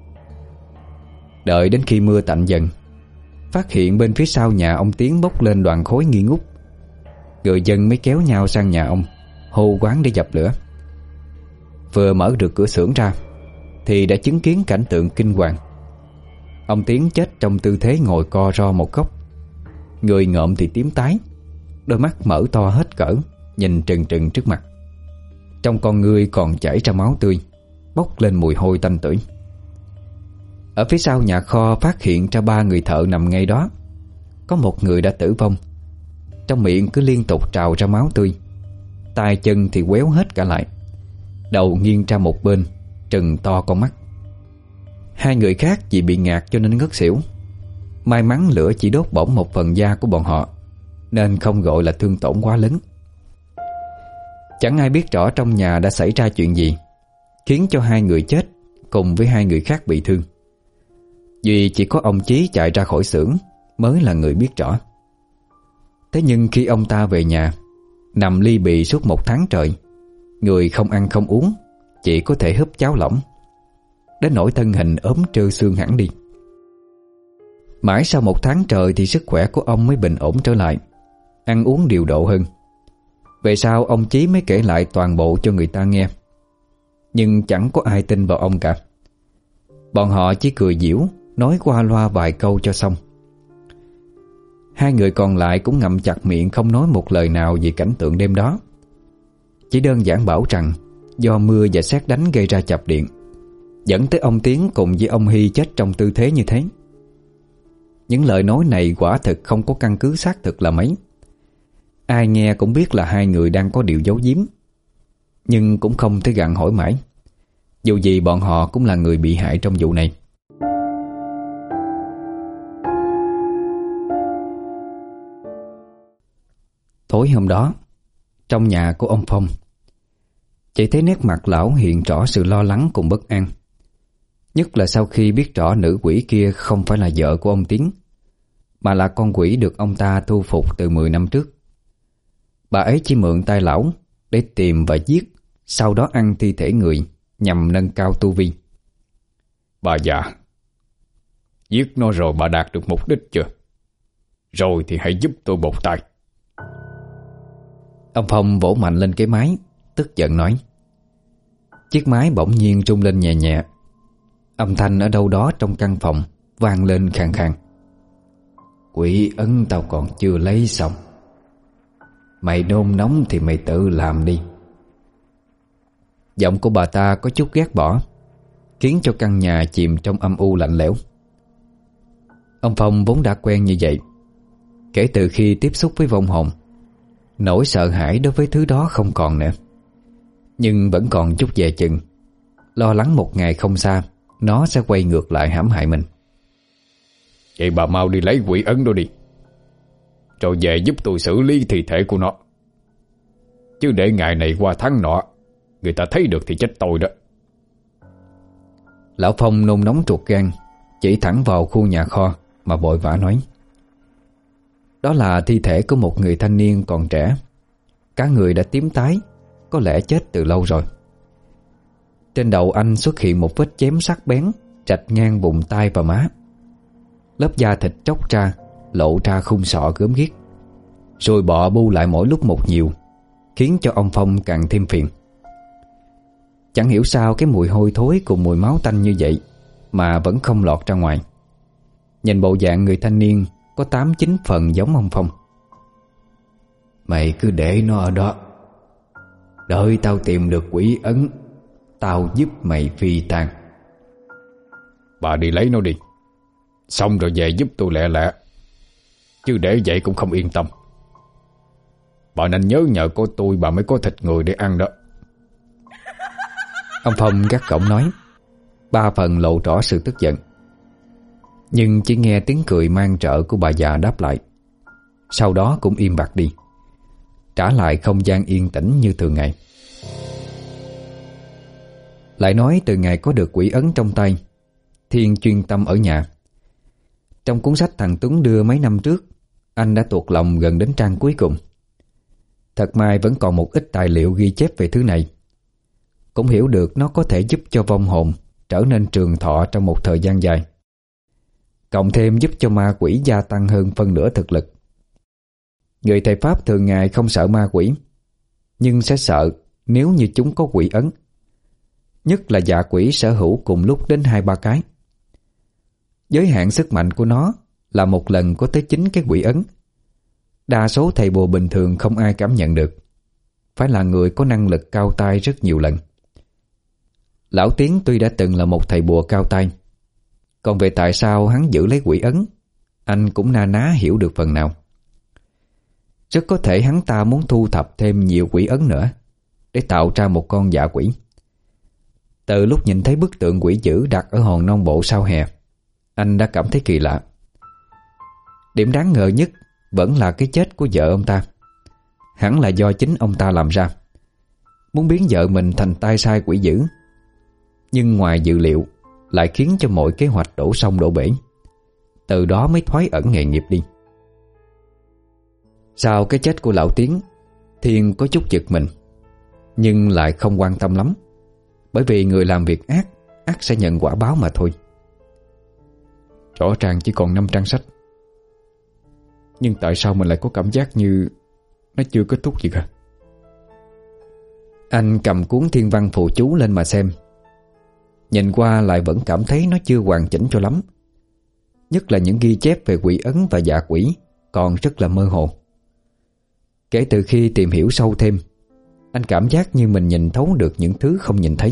Đợi đến khi mưa tạnh dần, phát hiện bên phía sau nhà ông Tiến bốc lên đoàn khói nghi ngút. Người dân mới kéo nhau sang nhà ông, hô quán để dập lửa. Vừa mở được cửa xưởng ra thì đã chứng kiến cảnh tượng kinh hoàng. Ông Tiến chết trong tư thế ngồi co ro một góc, người ngợm thì tím tái, đôi mắt mở to hết cỡ, nhìn trừng trừng trước mặt. Trong con ngươi còn chảy ra máu tươi, bốc lên mùi hôi tanh tưởi. Ở phía sau nhà kho phát hiện ra ba người thợ nằm ngay đó. Có một người đã tử vong, trong miệng cứ liên tục trào ra máu tươi, tay chân thì quéo hết cả lại, đầu nghiêng ra một bên, trừng to con mắt. Hai người khác vì bị ngạt cho nên ngất xỉu. May mắn lửa chỉ đốt bỏng một phần da của bọn họ, nên không gọi là thương tổn quá lớn. Chẳng ai biết rõ trong nhà đã xảy ra chuyện gì, khiến cho hai người chết cùng với hai người khác bị thương. Duy chỉ có ông Chí chạy ra khỏi xưởng mới là người biết rõ. Thế nhưng khi ông ta về nhà, nằm ly bì suốt một tháng trời, người không ăn không uống, chỉ có thể húp cháo lỏng, đến nỗi thân hình ốm trơ xương hẳn đi. Mãi sau một tháng trời thì sức khỏe của ông mới bình ổn trở lại, ăn uống điều độ hơn. Về sau ông Chí mới kể lại toàn bộ cho người ta nghe, nhưng chẳng có ai tin vào ông cả. Bọn họ chỉ cười giễu, nói qua loa vài câu cho xong. Hai người còn lại cũng ngậm chặt miệng không nói một lời nào về cảnh tượng đêm đó, chỉ đơn giản bảo rằng do mưa và sét đánh gây ra chập điện, dẫn tới ông Tiến cùng với ông Hy chết trong tư thế như thế. Những lời nói này quả thực không có căn cứ xác thực là mấy. Ai nghe cũng biết là hai người đang có điều giấu giếm, nhưng cũng không thể gặng hỏi mãi, dù gì bọn họ cũng là người bị hại trong vụ này. Tối hôm đó, trong nhà của ông Phong, chỉ thấy nét mặt lão hiện rõ sự lo lắng cùng bất an. Nhất là sau khi biết rõ nữ quỷ kia không phải là vợ của ông Tiến, mà là con quỷ được ông ta thu phục từ mười năm trước. Bà ấy chỉ mượn tay lão để tìm và giết, sau đó ăn thi thể người nhằm nâng cao tu vi. Bà già, giết nó rồi bà đạt được mục đích chưa? Rồi thì hãy giúp tôi một tay. Ông Phong vỗ mạnh lên cái máy, tức giận nói. Chiếc máy bỗng nhiên rung lên nhẹ nhẹ. Âm thanh ở đâu đó trong căn phòng vang lên khàn khàn. Quỷ ấn tao còn chưa lấy xong, mày nôn nóng thì mày tự làm đi. Giọng của bà ta có chút ghét bỏ, khiến cho căn nhà chìm trong âm u lạnh lẽo. Ông Phong vốn đã quen như vậy. Kể từ khi tiếp xúc với vong hồn, nỗi sợ hãi đối với thứ đó không còn nữa. Nhưng vẫn còn chút dè chừng, lo lắng một ngày không xa nó sẽ quay ngược lại hãm hại mình. Vậy bà mau đi lấy quỷ ấn đó đi, rồi về giúp tôi xử lý thi thể của nó. Chứ để ngày này qua tháng nọ người ta thấy được thì chết tôi đó. Lão Phong nôn nóng ruột gan, chỉ thẳng vào khu nhà kho mà vội vã nói. Đó là thi thể của một người thanh niên còn trẻ. Cả người đã tím tái, có lẽ chết từ lâu rồi. Trên đầu anh xuất hiện một vết chém sắc bén rạch ngang vùng tai và má. Lớp da thịt tróc ra, lộ ra khung sọ gớm ghiếc, rồi bọ bu lại mỗi lúc một nhiều, khiến cho ông Phong càng thêm phiền. Chẳng hiểu sao cái mùi hôi thối cùng mùi máu tanh như vậy mà vẫn không lọt ra ngoài. Nhìn bộ dạng người thanh niên có tám chín phần giống ông Phong. Mày cứ để nó ở đó, đợi tao tìm được quỷ ấn, tao giúp mày phi tang. Bà đi lấy nó đi, xong rồi về giúp tôi lẹ lẹ, chứ để vậy cũng không yên tâm. Bà nên nhớ nhờ có tôi bà mới có thịt người để ăn đó. Ông Phong gắt gỏng nói, ba phần lộ rõ sự tức giận. Nhưng chỉ nghe tiếng cười mang trợ của bà già đáp lại. Sau đó cũng im bặt đi, trả lại không gian yên tĩnh như thường ngày. Lại nói từ ngày có được quỷ ấn trong tay, Thiên chuyên tâm ở nhà. Trong cuốn sách thằng Tuấn đưa mấy năm trước, anh đã tuột lòng gần đến trang cuối cùng. Thật may vẫn còn một ít tài liệu ghi chép về thứ này. Cũng hiểu được nó có thể giúp cho vong hồn trở nên trường thọ trong một thời gian dài, cộng thêm giúp cho ma quỷ gia tăng hơn phân nửa thực lực. Người thầy Pháp thường ngày không sợ ma quỷ, nhưng sẽ sợ nếu như chúng có quỷ ấn. Nhất là dạ quỷ sở hữu cùng lúc đến hai ba cái. Giới hạn sức mạnh của nó là một lần có tới chín cái quỷ ấn. Đa số thầy bùa bình thường không ai cảm nhận được, phải là người có năng lực cao tay rất nhiều lần. Lão Tiến tuy đã từng là một thầy bùa cao tay, còn về tại sao hắn giữ lấy quỷ ấn, anh cũng na ná hiểu được phần nào. Rất có thể hắn ta muốn thu thập thêm nhiều quỷ ấn nữa để tạo ra một con dạ quỷ. Từ lúc nhìn thấy bức tượng quỷ dữ đặt ở hòn non bộ sau hè, anh đã cảm thấy kỳ lạ. Điểm đáng ngờ nhất vẫn là cái chết của vợ ông ta. Hẳn là do chính ông ta làm ra, muốn biến vợ mình thành tay sai quỷ dữ. Nhưng ngoài dự liệu lại khiến cho mọi kế hoạch đổ sông đổ bể. Từ đó mới thoái ẩn nghề nghiệp đi. Sau cái chết của lão Tiến, Thiên có chút giật mình, nhưng lại không quan tâm lắm, bởi vì người làm việc ác ắt sẽ nhận quả báo mà thôi. Rõ ràng chỉ còn năm trang sách, nhưng tại sao mình lại có cảm giác như nó chưa kết thúc gì cả? Anh cầm cuốn thiên văn phù chú lên mà xem. Nhìn qua lại vẫn cảm thấy nó chưa hoàn chỉnh cho lắm. Nhất là những ghi chép về quỷ ấn và dạ quỷ còn rất là mơ hồ. Kể từ khi tìm hiểu sâu thêm, anh cảm giác như mình nhìn thấu được những thứ không nhìn thấy.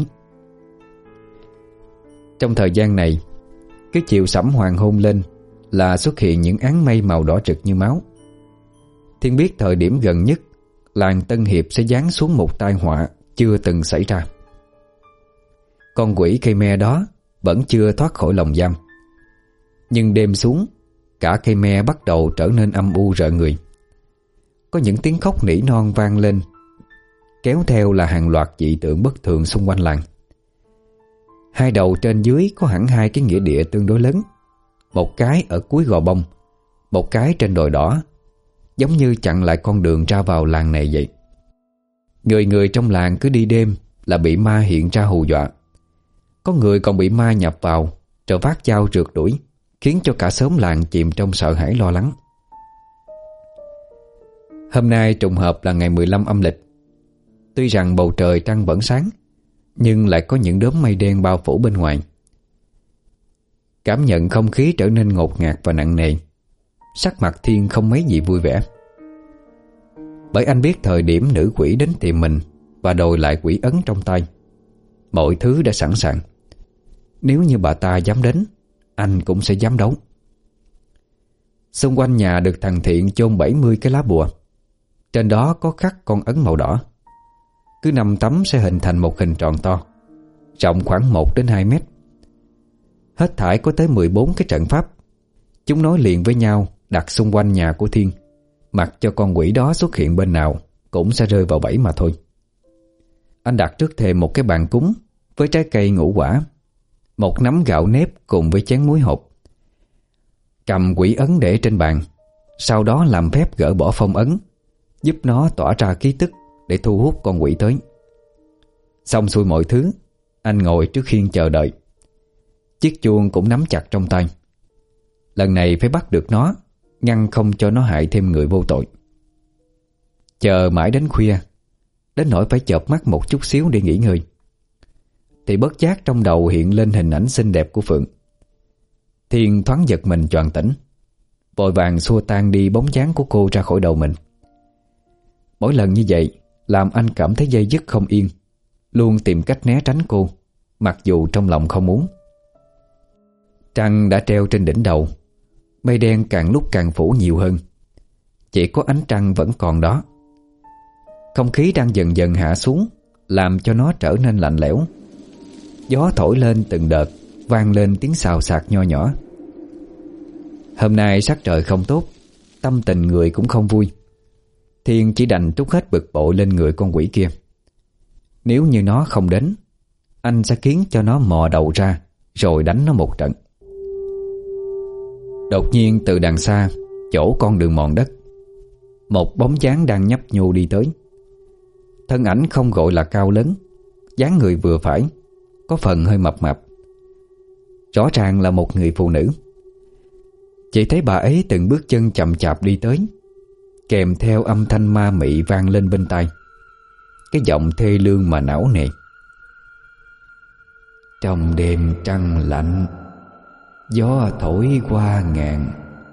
Trong thời gian này, cứ chiều sẫm hoàng hôn lên là xuất hiện những áng mây màu đỏ rực như máu. Thiên biết thời điểm gần nhất làng Tân Hiệp sẽ giáng xuống một tai họa chưa từng xảy ra. Con quỷ cây me đó vẫn chưa thoát khỏi lồng giam. Nhưng đêm xuống, cả cây me bắt đầu trở nên âm u rợn người. Có những tiếng khóc nỉ non vang lên, kéo theo là hàng loạt dị tượng bất thường xung quanh làng. Hai đầu trên dưới có hẳn hai cái nghĩa địa tương đối lớn, một cái ở cuối gò bông, một cái trên đồi đỏ, giống như chặn lại con đường ra vào làng này vậy. Người người trong làng cứ đi đêm là bị ma hiện ra hù dọa. Có người còn bị ma nhập vào rồi vác dao rượt đuổi, khiến cho cả xóm làng chìm trong sợ hãi lo lắng. Hôm nay trùng hợp là ngày mười lăm âm lịch. Tuy rằng bầu trời trăng vẫn sáng, nhưng lại có những đốm mây đen bao phủ bên ngoài. Cảm nhận không khí trở nên ngột ngạt và nặng nề. Sắc mặt Thiên không mấy gì vui vẻ, bởi anh biết thời điểm nữ quỷ đến tìm mình và đòi lại quỷ ấn trong tay, mọi thứ đã sẵn sàng. Nếu như bà ta dám đến, anh cũng sẽ dám đấu. Xung quanh nhà được thằng Thiện chôn bảy mươi cái lá bùa, trên đó có khắc con ấn màu đỏ. Cứ năm tấm sẽ hình thành một hình tròn to, rộng khoảng một đến hai mét. Hết thảy có tới mười bốn cái trận pháp. Chúng nối liền với nhau, đặt xung quanh nhà của Thiên. Mặc cho con quỷ đó xuất hiện bên nào cũng sẽ rơi vào bẫy mà thôi. Anh đặt trước thềm một cái bàn cúng với trái cây ngũ quả, một nắm gạo nếp cùng với chén muối hộp. Cầm quỷ ấn để trên bàn, sau đó làm phép gỡ bỏ phong ấn, giúp nó tỏa ra khí tức để thu hút con quỷ tới. Xong xuôi mọi thứ, anh ngồi trước khiên chờ đợi. Chiếc chuông cũng nắm chặt trong tay. Lần này phải bắt được nó, ngăn không cho nó hại thêm người vô tội. Chờ mãi đến khuya, đến nỗi phải chợp mắt một chút xíu để nghỉ ngơi, thì bất giác trong đầu hiện lên hình ảnh xinh đẹp của Phượng. Thiên thoáng giật mình choàng tỉnh, vội vàng xua tan đi bóng dáng của cô ra khỏi đầu mình. Mỗi lần như vậy làm anh cảm thấy dây dứt không yên, luôn tìm cách né tránh cô, mặc dù trong lòng không muốn. Trăng đã treo trên đỉnh đầu, mây đen càng lúc càng phủ nhiều hơn. Chỉ có ánh trăng vẫn còn đó. Không khí đang dần dần hạ xuống, làm cho nó trở nên lạnh lẽo. Gió thổi lên từng đợt, vang lên tiếng xào xạc nho nhỏ. Hôm nay sắc trời không tốt, tâm tình người cũng không vui. Thiên chỉ đành trút hết bực bội lên người con quỷ kia. Nếu như nó không đến, anh sẽ khiến cho nó mò đầu ra, rồi đánh nó một trận. Đột nhiên từ đằng xa, chỗ con đường mòn đất, một bóng dáng đang nhấp nhô đi tới. Thân ảnh không gọi là cao lớn, dáng người vừa phải, có phần hơi mập mạp. Rõ ràng là một người phụ nữ. Chỉ thấy bà ấy từng bước chân chậm chạp đi tới, kèm theo âm thanh ma mị vang lên bên tai. Cái giọng thê lương mà não nề. Trong đêm trăng lạnh, gió thổi qua ngàn,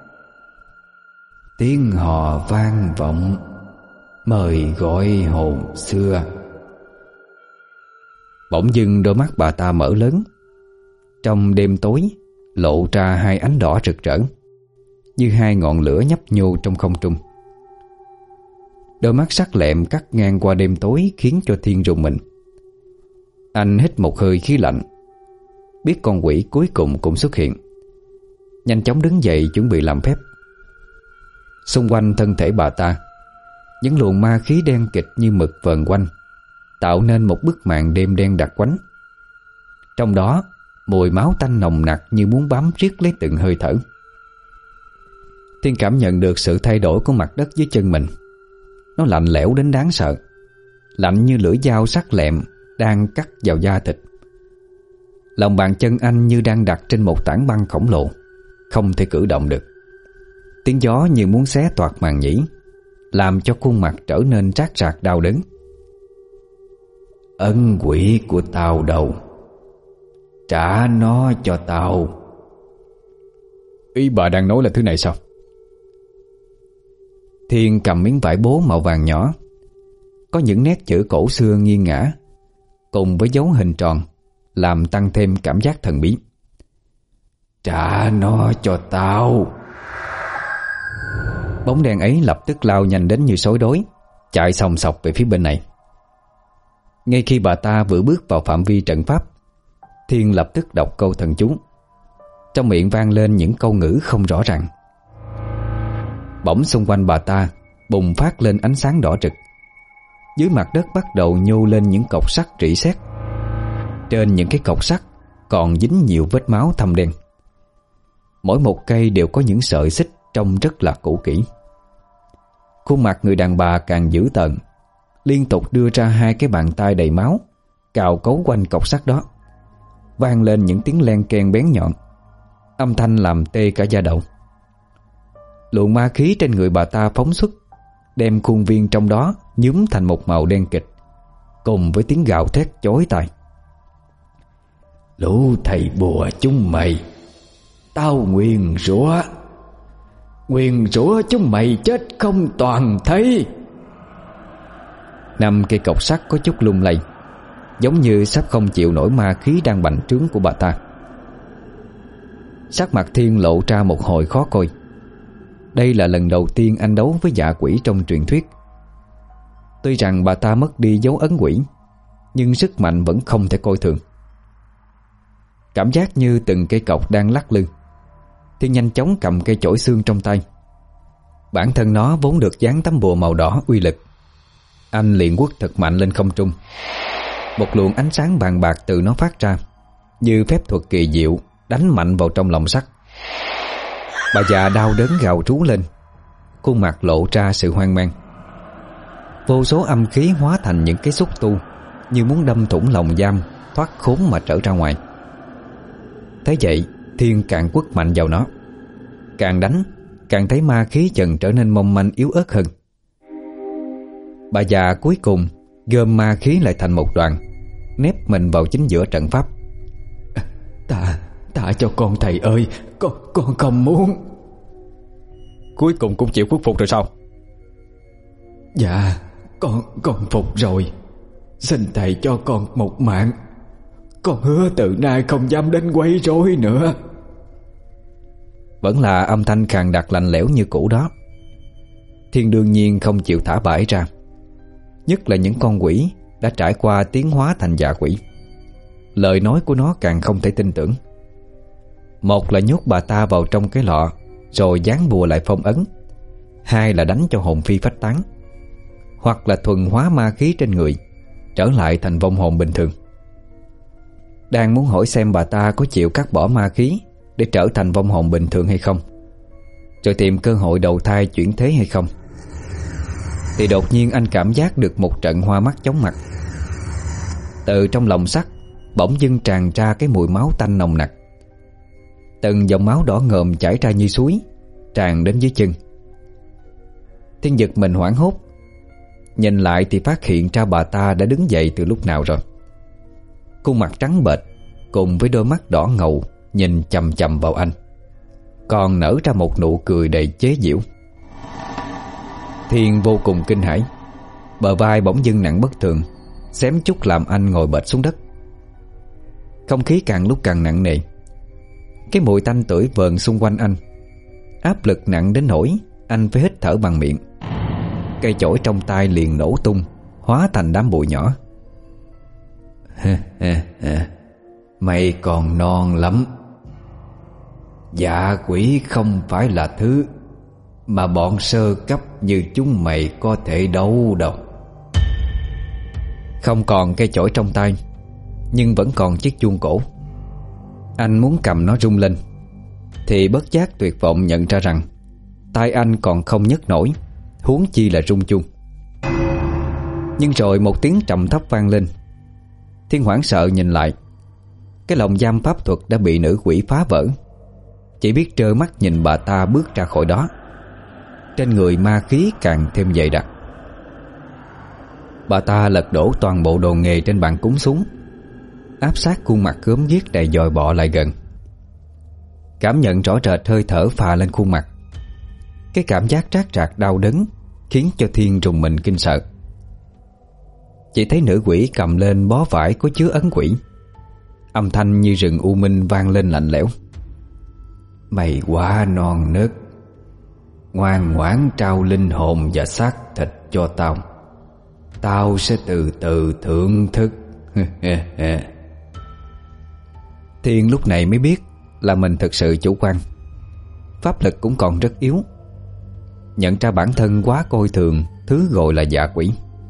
tiếng hò vang vọng, mời gọi hồn xưa. Bỗng dưng đôi mắt bà ta mở lớn. Trong đêm tối lộ ra hai ánh đỏ rực rỡ, như hai ngọn lửa nhấp nhô trong không trung. Đôi mắt sắc lẹm cắt ngang qua đêm tối khiến cho Thiên rùng mình. Anh hít một hơi khí lạnh, biết con quỷ cuối cùng cũng xuất hiện. Nhanh chóng đứng dậy chuẩn bị làm phép. Xung quanh thân thể bà ta, những luồng ma khí đen kịt như mực vờn quanh, tạo nên một bức màn đêm đen đặc quánh. Trong đó mùi máu tanh nồng nặc như muốn bám riết lấy từng hơi thở. Thiên cảm nhận được sự thay đổi của mặt đất dưới chân mình. Nó lạnh lẽo đến đáng sợ, lạnh như lưỡi dao sắc lẹm đang cắt vào da thịt. Lòng bàn chân anh như đang đặt trên một tảng băng khổng lồ, không thể cử động được. Tiếng gió như muốn xé toạc màng nhĩ, làm cho khuôn mặt trở nên rát rạc đau đớn. Ân quỷ của tao đâu? Trả nó cho tao. Ý bà đang nói là thứ này sao? Thiên cầm miếng vải bố màu vàng nhỏ, có những nét chữ cổ xưa nghiêng ngả, cùng với dấu hình tròn, làm tăng thêm cảm giác thần bí. Trả nó cho tao. Bóng đen ấy lập tức lao nhanh đến như sói đói, chạy sòng sọc về phía bên này. Ngay khi bà ta vừa bước vào phạm vi trận pháp, Thiên lập tức đọc câu thần chú. Trong miệng vang lên những câu ngữ không rõ ràng. Bỗng xung quanh bà ta bùng phát lên ánh sáng đỏ rực. Dưới mặt đất bắt đầu nhô lên những cọc sắt rỉ sét. Trên những cái cọc sắt còn dính nhiều vết máu thâm đen. Mỗi một cây đều có những sợi xích trông rất là cũ kỹ. Khuôn mặt người đàn bà càng dữ tợn, liên tục đưa ra hai cái bàn tay đầy máu, cào cấu quanh cọc sắt đó. Vang lên những tiếng len keng bén nhọn, âm thanh làm tê cả da đầu. Luồng ma khí trên người bà ta phóng xuất, đem khuôn viên trong đó nhúm thành một màu đen kịch, cùng với tiếng gào thét chói tai. Lũ thầy bùa chúng mày, tao nguyền rủa, nguyền rủa chúng mày chết không toàn thây. Năm cây cọc sắt có chút lung lay, giống như sắp không chịu nổi ma khí đang bành trướng của bà ta. Sắc mặt Thiên lộ ra một hồi khó coi. Đây là lần đầu tiên anh đấu với dã quỷ trong truyền thuyết. Tuy rằng bà ta mất đi dấu ấn quỷ, nhưng sức mạnh vẫn không thể coi thường. Cảm giác như từng cây cọc đang lắc lư, Thiên nhanh chóng cầm cây chổi xương trong tay. Bản thân nó vốn được dán tấm bùa màu đỏ uy lực. Anh liền quất thật mạnh lên không trung. Một luồng ánh sáng vàng bạc từ nó phát ra, như phép thuật kỳ diệu, đánh mạnh vào trong lòng sắt. Bà già đau đớn gào trú lên, khuôn mặt lộ ra sự hoang mang. Vô số âm khí hóa thành những cái xúc tu, như muốn đâm thủng lòng giam, thoát khốn mà trở ra ngoài. Thế vậy Thiên càng quất mạnh vào nó. Càng đánh, càng thấy ma khí dần trở nên mong manh yếu ớt hơn. Bà già cuối cùng gom ma khí lại thành một đoàn, nép mình vào chính giữa trận pháp. Ta, ta cho con thầy ơi, Con, con không muốn. Cuối cùng cũng chịu khuất phục rồi sao? Dạ, con, con phục rồi. Xin thầy cho con một mạng. Con hứa từ nay không dám đến quấy rối nữa. Vẫn là âm thanh khàn đặc lạnh lẽo như cũ đó. Thiên đương nhiên không chịu thả bà ấy ra, nhất là những con quỷ đã trải qua tiến hóa thành dạ quỷ. Lời nói của nó càng không thể tin tưởng. Một là nhốt bà ta vào trong cái lọ rồi dán bùa lại phong ấn, hai là đánh cho hồn phi phách tán, hoặc là thuần hóa ma khí trên người, trở lại thành vong hồn bình thường. Đang muốn hỏi xem bà ta có chịu cắt bỏ ma khí để trở thành vong hồn bình thường hay không, rồi tìm cơ hội đầu thai chuyển thế hay không, thì đột nhiên anh cảm giác được một trận hoa mắt chóng mặt. Từ trong lòng sắt bỗng dưng tràn ra cái mùi máu tanh nồng nặc. Từng dòng máu đỏ ngòm chảy ra như suối, tràn đến dưới chân. Thiên giật mình hoảng hốt, nhìn lại thì phát hiện ra bà ta đã đứng dậy từ lúc nào rồi. Khuôn mặt trắng bệch cùng với đôi mắt đỏ ngầu nhìn chằm chằm vào anh, còn nở ra một nụ cười đầy chế giễu. Thiên vô cùng kinh hãi, bờ vai bỗng dưng nặng bất thường, xém chút làm anh ngồi bệt xuống đất. Không khí càng lúc càng nặng nề. Cái mùi tanh tưởi vờn xung quanh anh, áp lực nặng đến nỗi anh phải hít thở bằng miệng. Cây chổi trong tay liền nổ tung, hóa thành đám bụi nhỏ. Mày còn non lắm. Dạ quỷ không phải là thứ mà bọn sơ cấp như chúng mày có thể đấu đâu. Không còn cây chổi trong tay, nhưng vẫn còn chiếc chuông cổ. Anh muốn cầm nó rung lên, thì bất giác tuyệt vọng nhận ra rằng tay anh còn không nhấc nổi, huống chi là rung chuông. Nhưng rồi một tiếng trầm thấp vang lên. Thiên hoảng sợ nhìn lại. Cái lồng giam pháp thuật đã bị nữ quỷ phá vỡ. Chỉ biết trơ mắt nhìn bà ta bước ra khỏi đó. Trên người ma khí càng thêm dày đặc. Bà ta lật đổ toàn bộ đồ nghề trên bàn cúng xuống, áp sát khuôn mặt gớm ghiếc đầy dòi bọ lại gần. Cảm nhận rõ rệt hơi thở phà lên khuôn mặt. Cái cảm giác rát rạc đau đớn khiến cho Thiên rùng mình kinh sợ. Chỉ thấy nữ quỷ cầm lên bó vải có chứa ấn quỷ. Âm thanh như rừng u minh vang lên lạnh lẽo. Mày quá non nớt, ngoan ngoãn trao linh hồn và xác thịt cho tao, tao sẽ từ từ thưởng thức. Thiên lúc này mới biết là mình thực sự chủ quan, pháp lực cũng còn rất yếu. Nhận ra bản thân quá coi thường thứ gọi là dạ quỷ.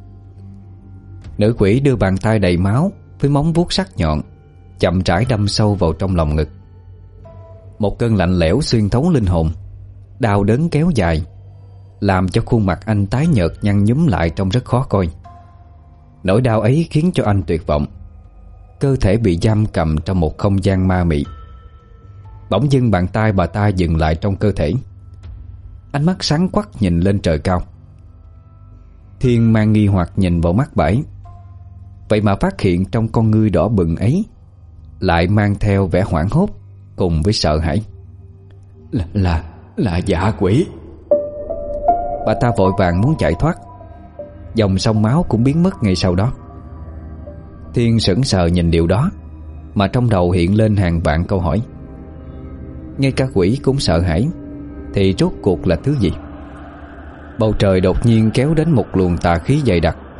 Nữ quỷ đưa bàn tay đầy máu với móng vuốt sắc nhọn chậm rãi đâm sâu vào trong lòng ngực. Một cơn lạnh lẽo xuyên thấu linh hồn, đau đớn kéo dài, làm cho khuôn mặt anh tái nhợt nhăn nhúm lại trông rất khó coi. Nỗi đau ấy khiến cho anh tuyệt vọng. Cơ thể bị giam cầm trong một không gian ma mị. Bỗng dưng bàn tay bà ta dừng lại trong cơ thể. Ánh mắt sáng quắc nhìn lên trời cao. Thiên mang nghi hoặc nhìn vào mắt bà ấy. Vậy mà phát hiện trong con ngươi đỏ bừng ấy lại mang theo vẻ hoảng hốt cùng với sợ hãi. Là, là, là dạ quỷ. Bà ta vội vàng muốn chạy thoát. Dòng sông máu cũng biến mất ngay sau đó. Thiên sững sờ nhìn điều đó, mà trong đầu hiện lên hàng vạn câu hỏi. Ngay cả quỷ cũng sợ hãi, thì rốt cuộc là thứ gì? Bầu trời đột nhiên kéo đến một luồng tà khí dày đặc,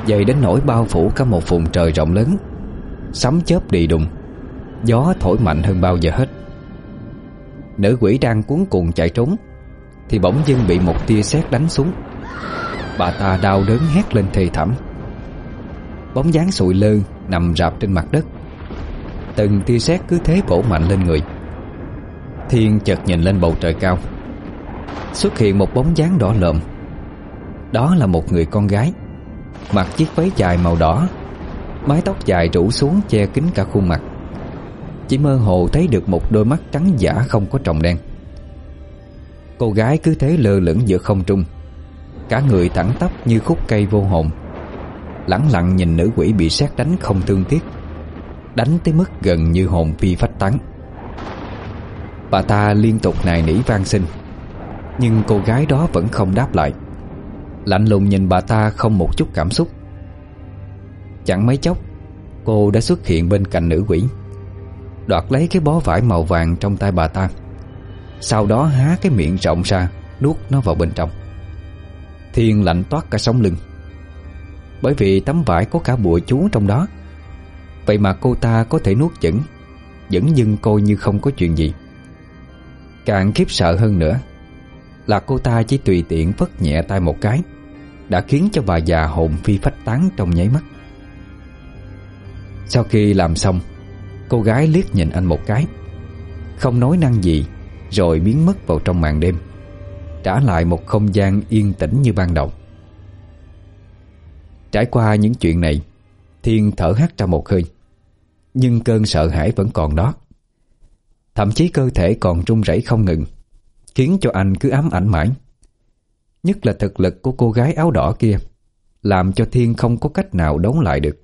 dày đến nỗi bao phủ cả một vùng trời rộng lớn. Sấm chớp đi đùng, gió thổi mạnh hơn bao giờ hết. Nữ quỷ đang cuống cuồng chạy trốn thì bỗng dưng bị một tia sét đánh xuống. Bà ta đau đớn hét lên thê thảm. Bóng dáng sụi lơ nằm rạp trên mặt đất. Từng tia sét cứ thế bổ mạnh lên người. Thiên chợt nhìn lên bầu trời cao. Xuất hiện một bóng dáng đỏ lợm. Đó là một người con gái, mặc chiếc váy dài màu đỏ, mái tóc dài rủ xuống che kín cả khuôn mặt. Chỉ mơ hồ thấy được một đôi mắt trắng dã không có tròng đen. Cô gái cứ thế lơ lửng giữa không trung, cả người thẳng tắp như khúc cây vô hồn, lẳng lặng nhìn nữ quỷ bị sét đánh không thương tiếc, đánh tới mức gần như hồn phi phách tán. Bà ta liên tục nài nỉ van xin, nhưng cô gái đó vẫn không đáp lại, lạnh lùng nhìn bà ta không một chút cảm xúc. Chẳng mấy chốc, cô đã xuất hiện bên cạnh nữ quỷ, đoạt lấy cái bó vải màu vàng trong tay bà ta, sau đó há cái miệng rộng ra nuốt nó vào bên trong. Thiên lạnh toát cả sống lưng, bởi vì tấm vải có cả bùa chú trong đó. Vậy mà cô ta có thể nuốt chửng, vẫn dưng coi như không có chuyện gì. Càng khiếp sợ hơn nữa là cô ta chỉ tùy tiện phất nhẹ tay một cái đã khiến cho bà già hồn phi phách tán trong nháy mắt. Sau khi làm xong, cô gái liếc nhìn anh một cái, không nói năng gì, rồi biến mất vào trong màn đêm, trả lại một không gian yên tĩnh như ban đầu. Trải qua những chuyện này, Thiên thở hắt ra một hơi, nhưng cơn sợ hãi vẫn còn đó. Thậm chí cơ thể còn run rẩy không ngừng, khiến cho anh cứ ám ảnh mãi. Nhất là thực lực của cô gái áo đỏ kia làm cho Thiên không có cách nào đấu lại được.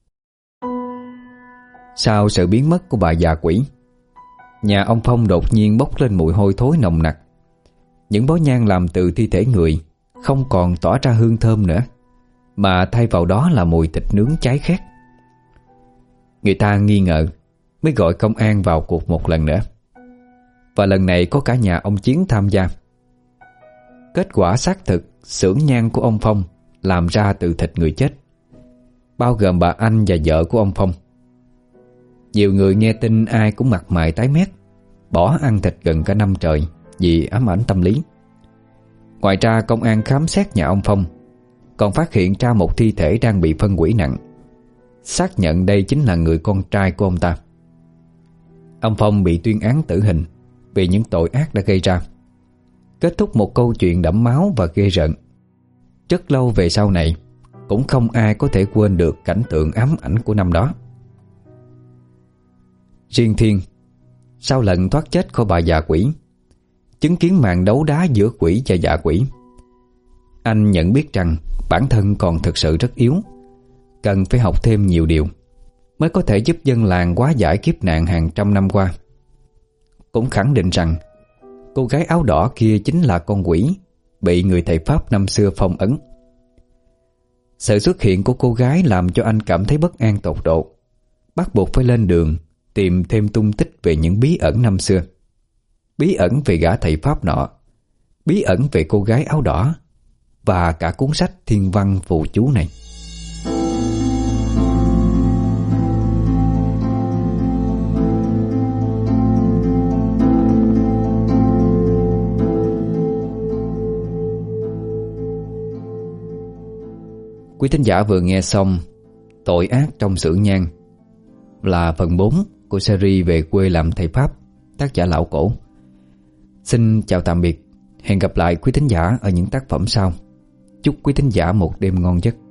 Sau sự biến mất của bà già quỷ, nhà ông Phong đột nhiên bốc lên mùi hôi thối nồng nặc. Những bó nhang làm từ thi thể người không còn tỏa ra hương thơm nữa, mà thay vào đó là mùi thịt nướng cháy khét. Người ta nghi ngờ, mới gọi công an vào cuộc một lần nữa. Và lần này có cả nhà ông Chiến tham gia. Kết quả xác thực xưởng nhang của ông Phong làm ra từ thịt người chết, bao gồm bà Anh và vợ của ông Phong. Nhiều người nghe tin ai cũng mặt mày tái mét, bỏ ăn thịt gần cả năm trời vì ám ảnh tâm lý. Ngoài ra công an khám xét nhà ông Phong còn phát hiện ra một thi thể đang bị phân hủy nặng, xác nhận đây chính là người con trai của ông ta. Ông Phong bị tuyên án tử hình vì những tội ác đã gây ra, kết thúc một câu chuyện đẫm máu và ghê rợn. Rất lâu về sau này cũng không ai có thể quên được cảnh tượng ám ảnh của năm đó. Riêng Thiên, sau lần thoát chết khỏi bà già quỷ, chứng kiến màn đấu đá giữa quỷ và dạ quỷ, anh nhận biết rằng bản thân còn thực sự rất yếu, cần phải học thêm nhiều điều mới có thể giúp dân làng hóa giải kiếp nạn hàng trăm năm qua. Cũng khẳng định rằng cô gái áo đỏ kia chính là con quỷ bị người thầy Pháp năm xưa phong ấn. Sự xuất hiện của cô gái làm cho anh cảm thấy bất an tột độ, bắt buộc phải lên đường tìm thêm tung tích về những bí ẩn năm xưa. Bí ẩn về gã thầy Pháp nọ, bí ẩn về cô gái áo đỏ, và cả cuốn sách thiên văn phù chú này. Quý thính giả vừa nghe xong Tội ác trong xưởng nhang, là phần bốn của series về quê làm thầy Pháp, tác giả Lão Cổ. Xin chào tạm biệt, hẹn gặp lại quý thính giả ở những tác phẩm sau. Chúc quý thính giả một đêm ngon giấc.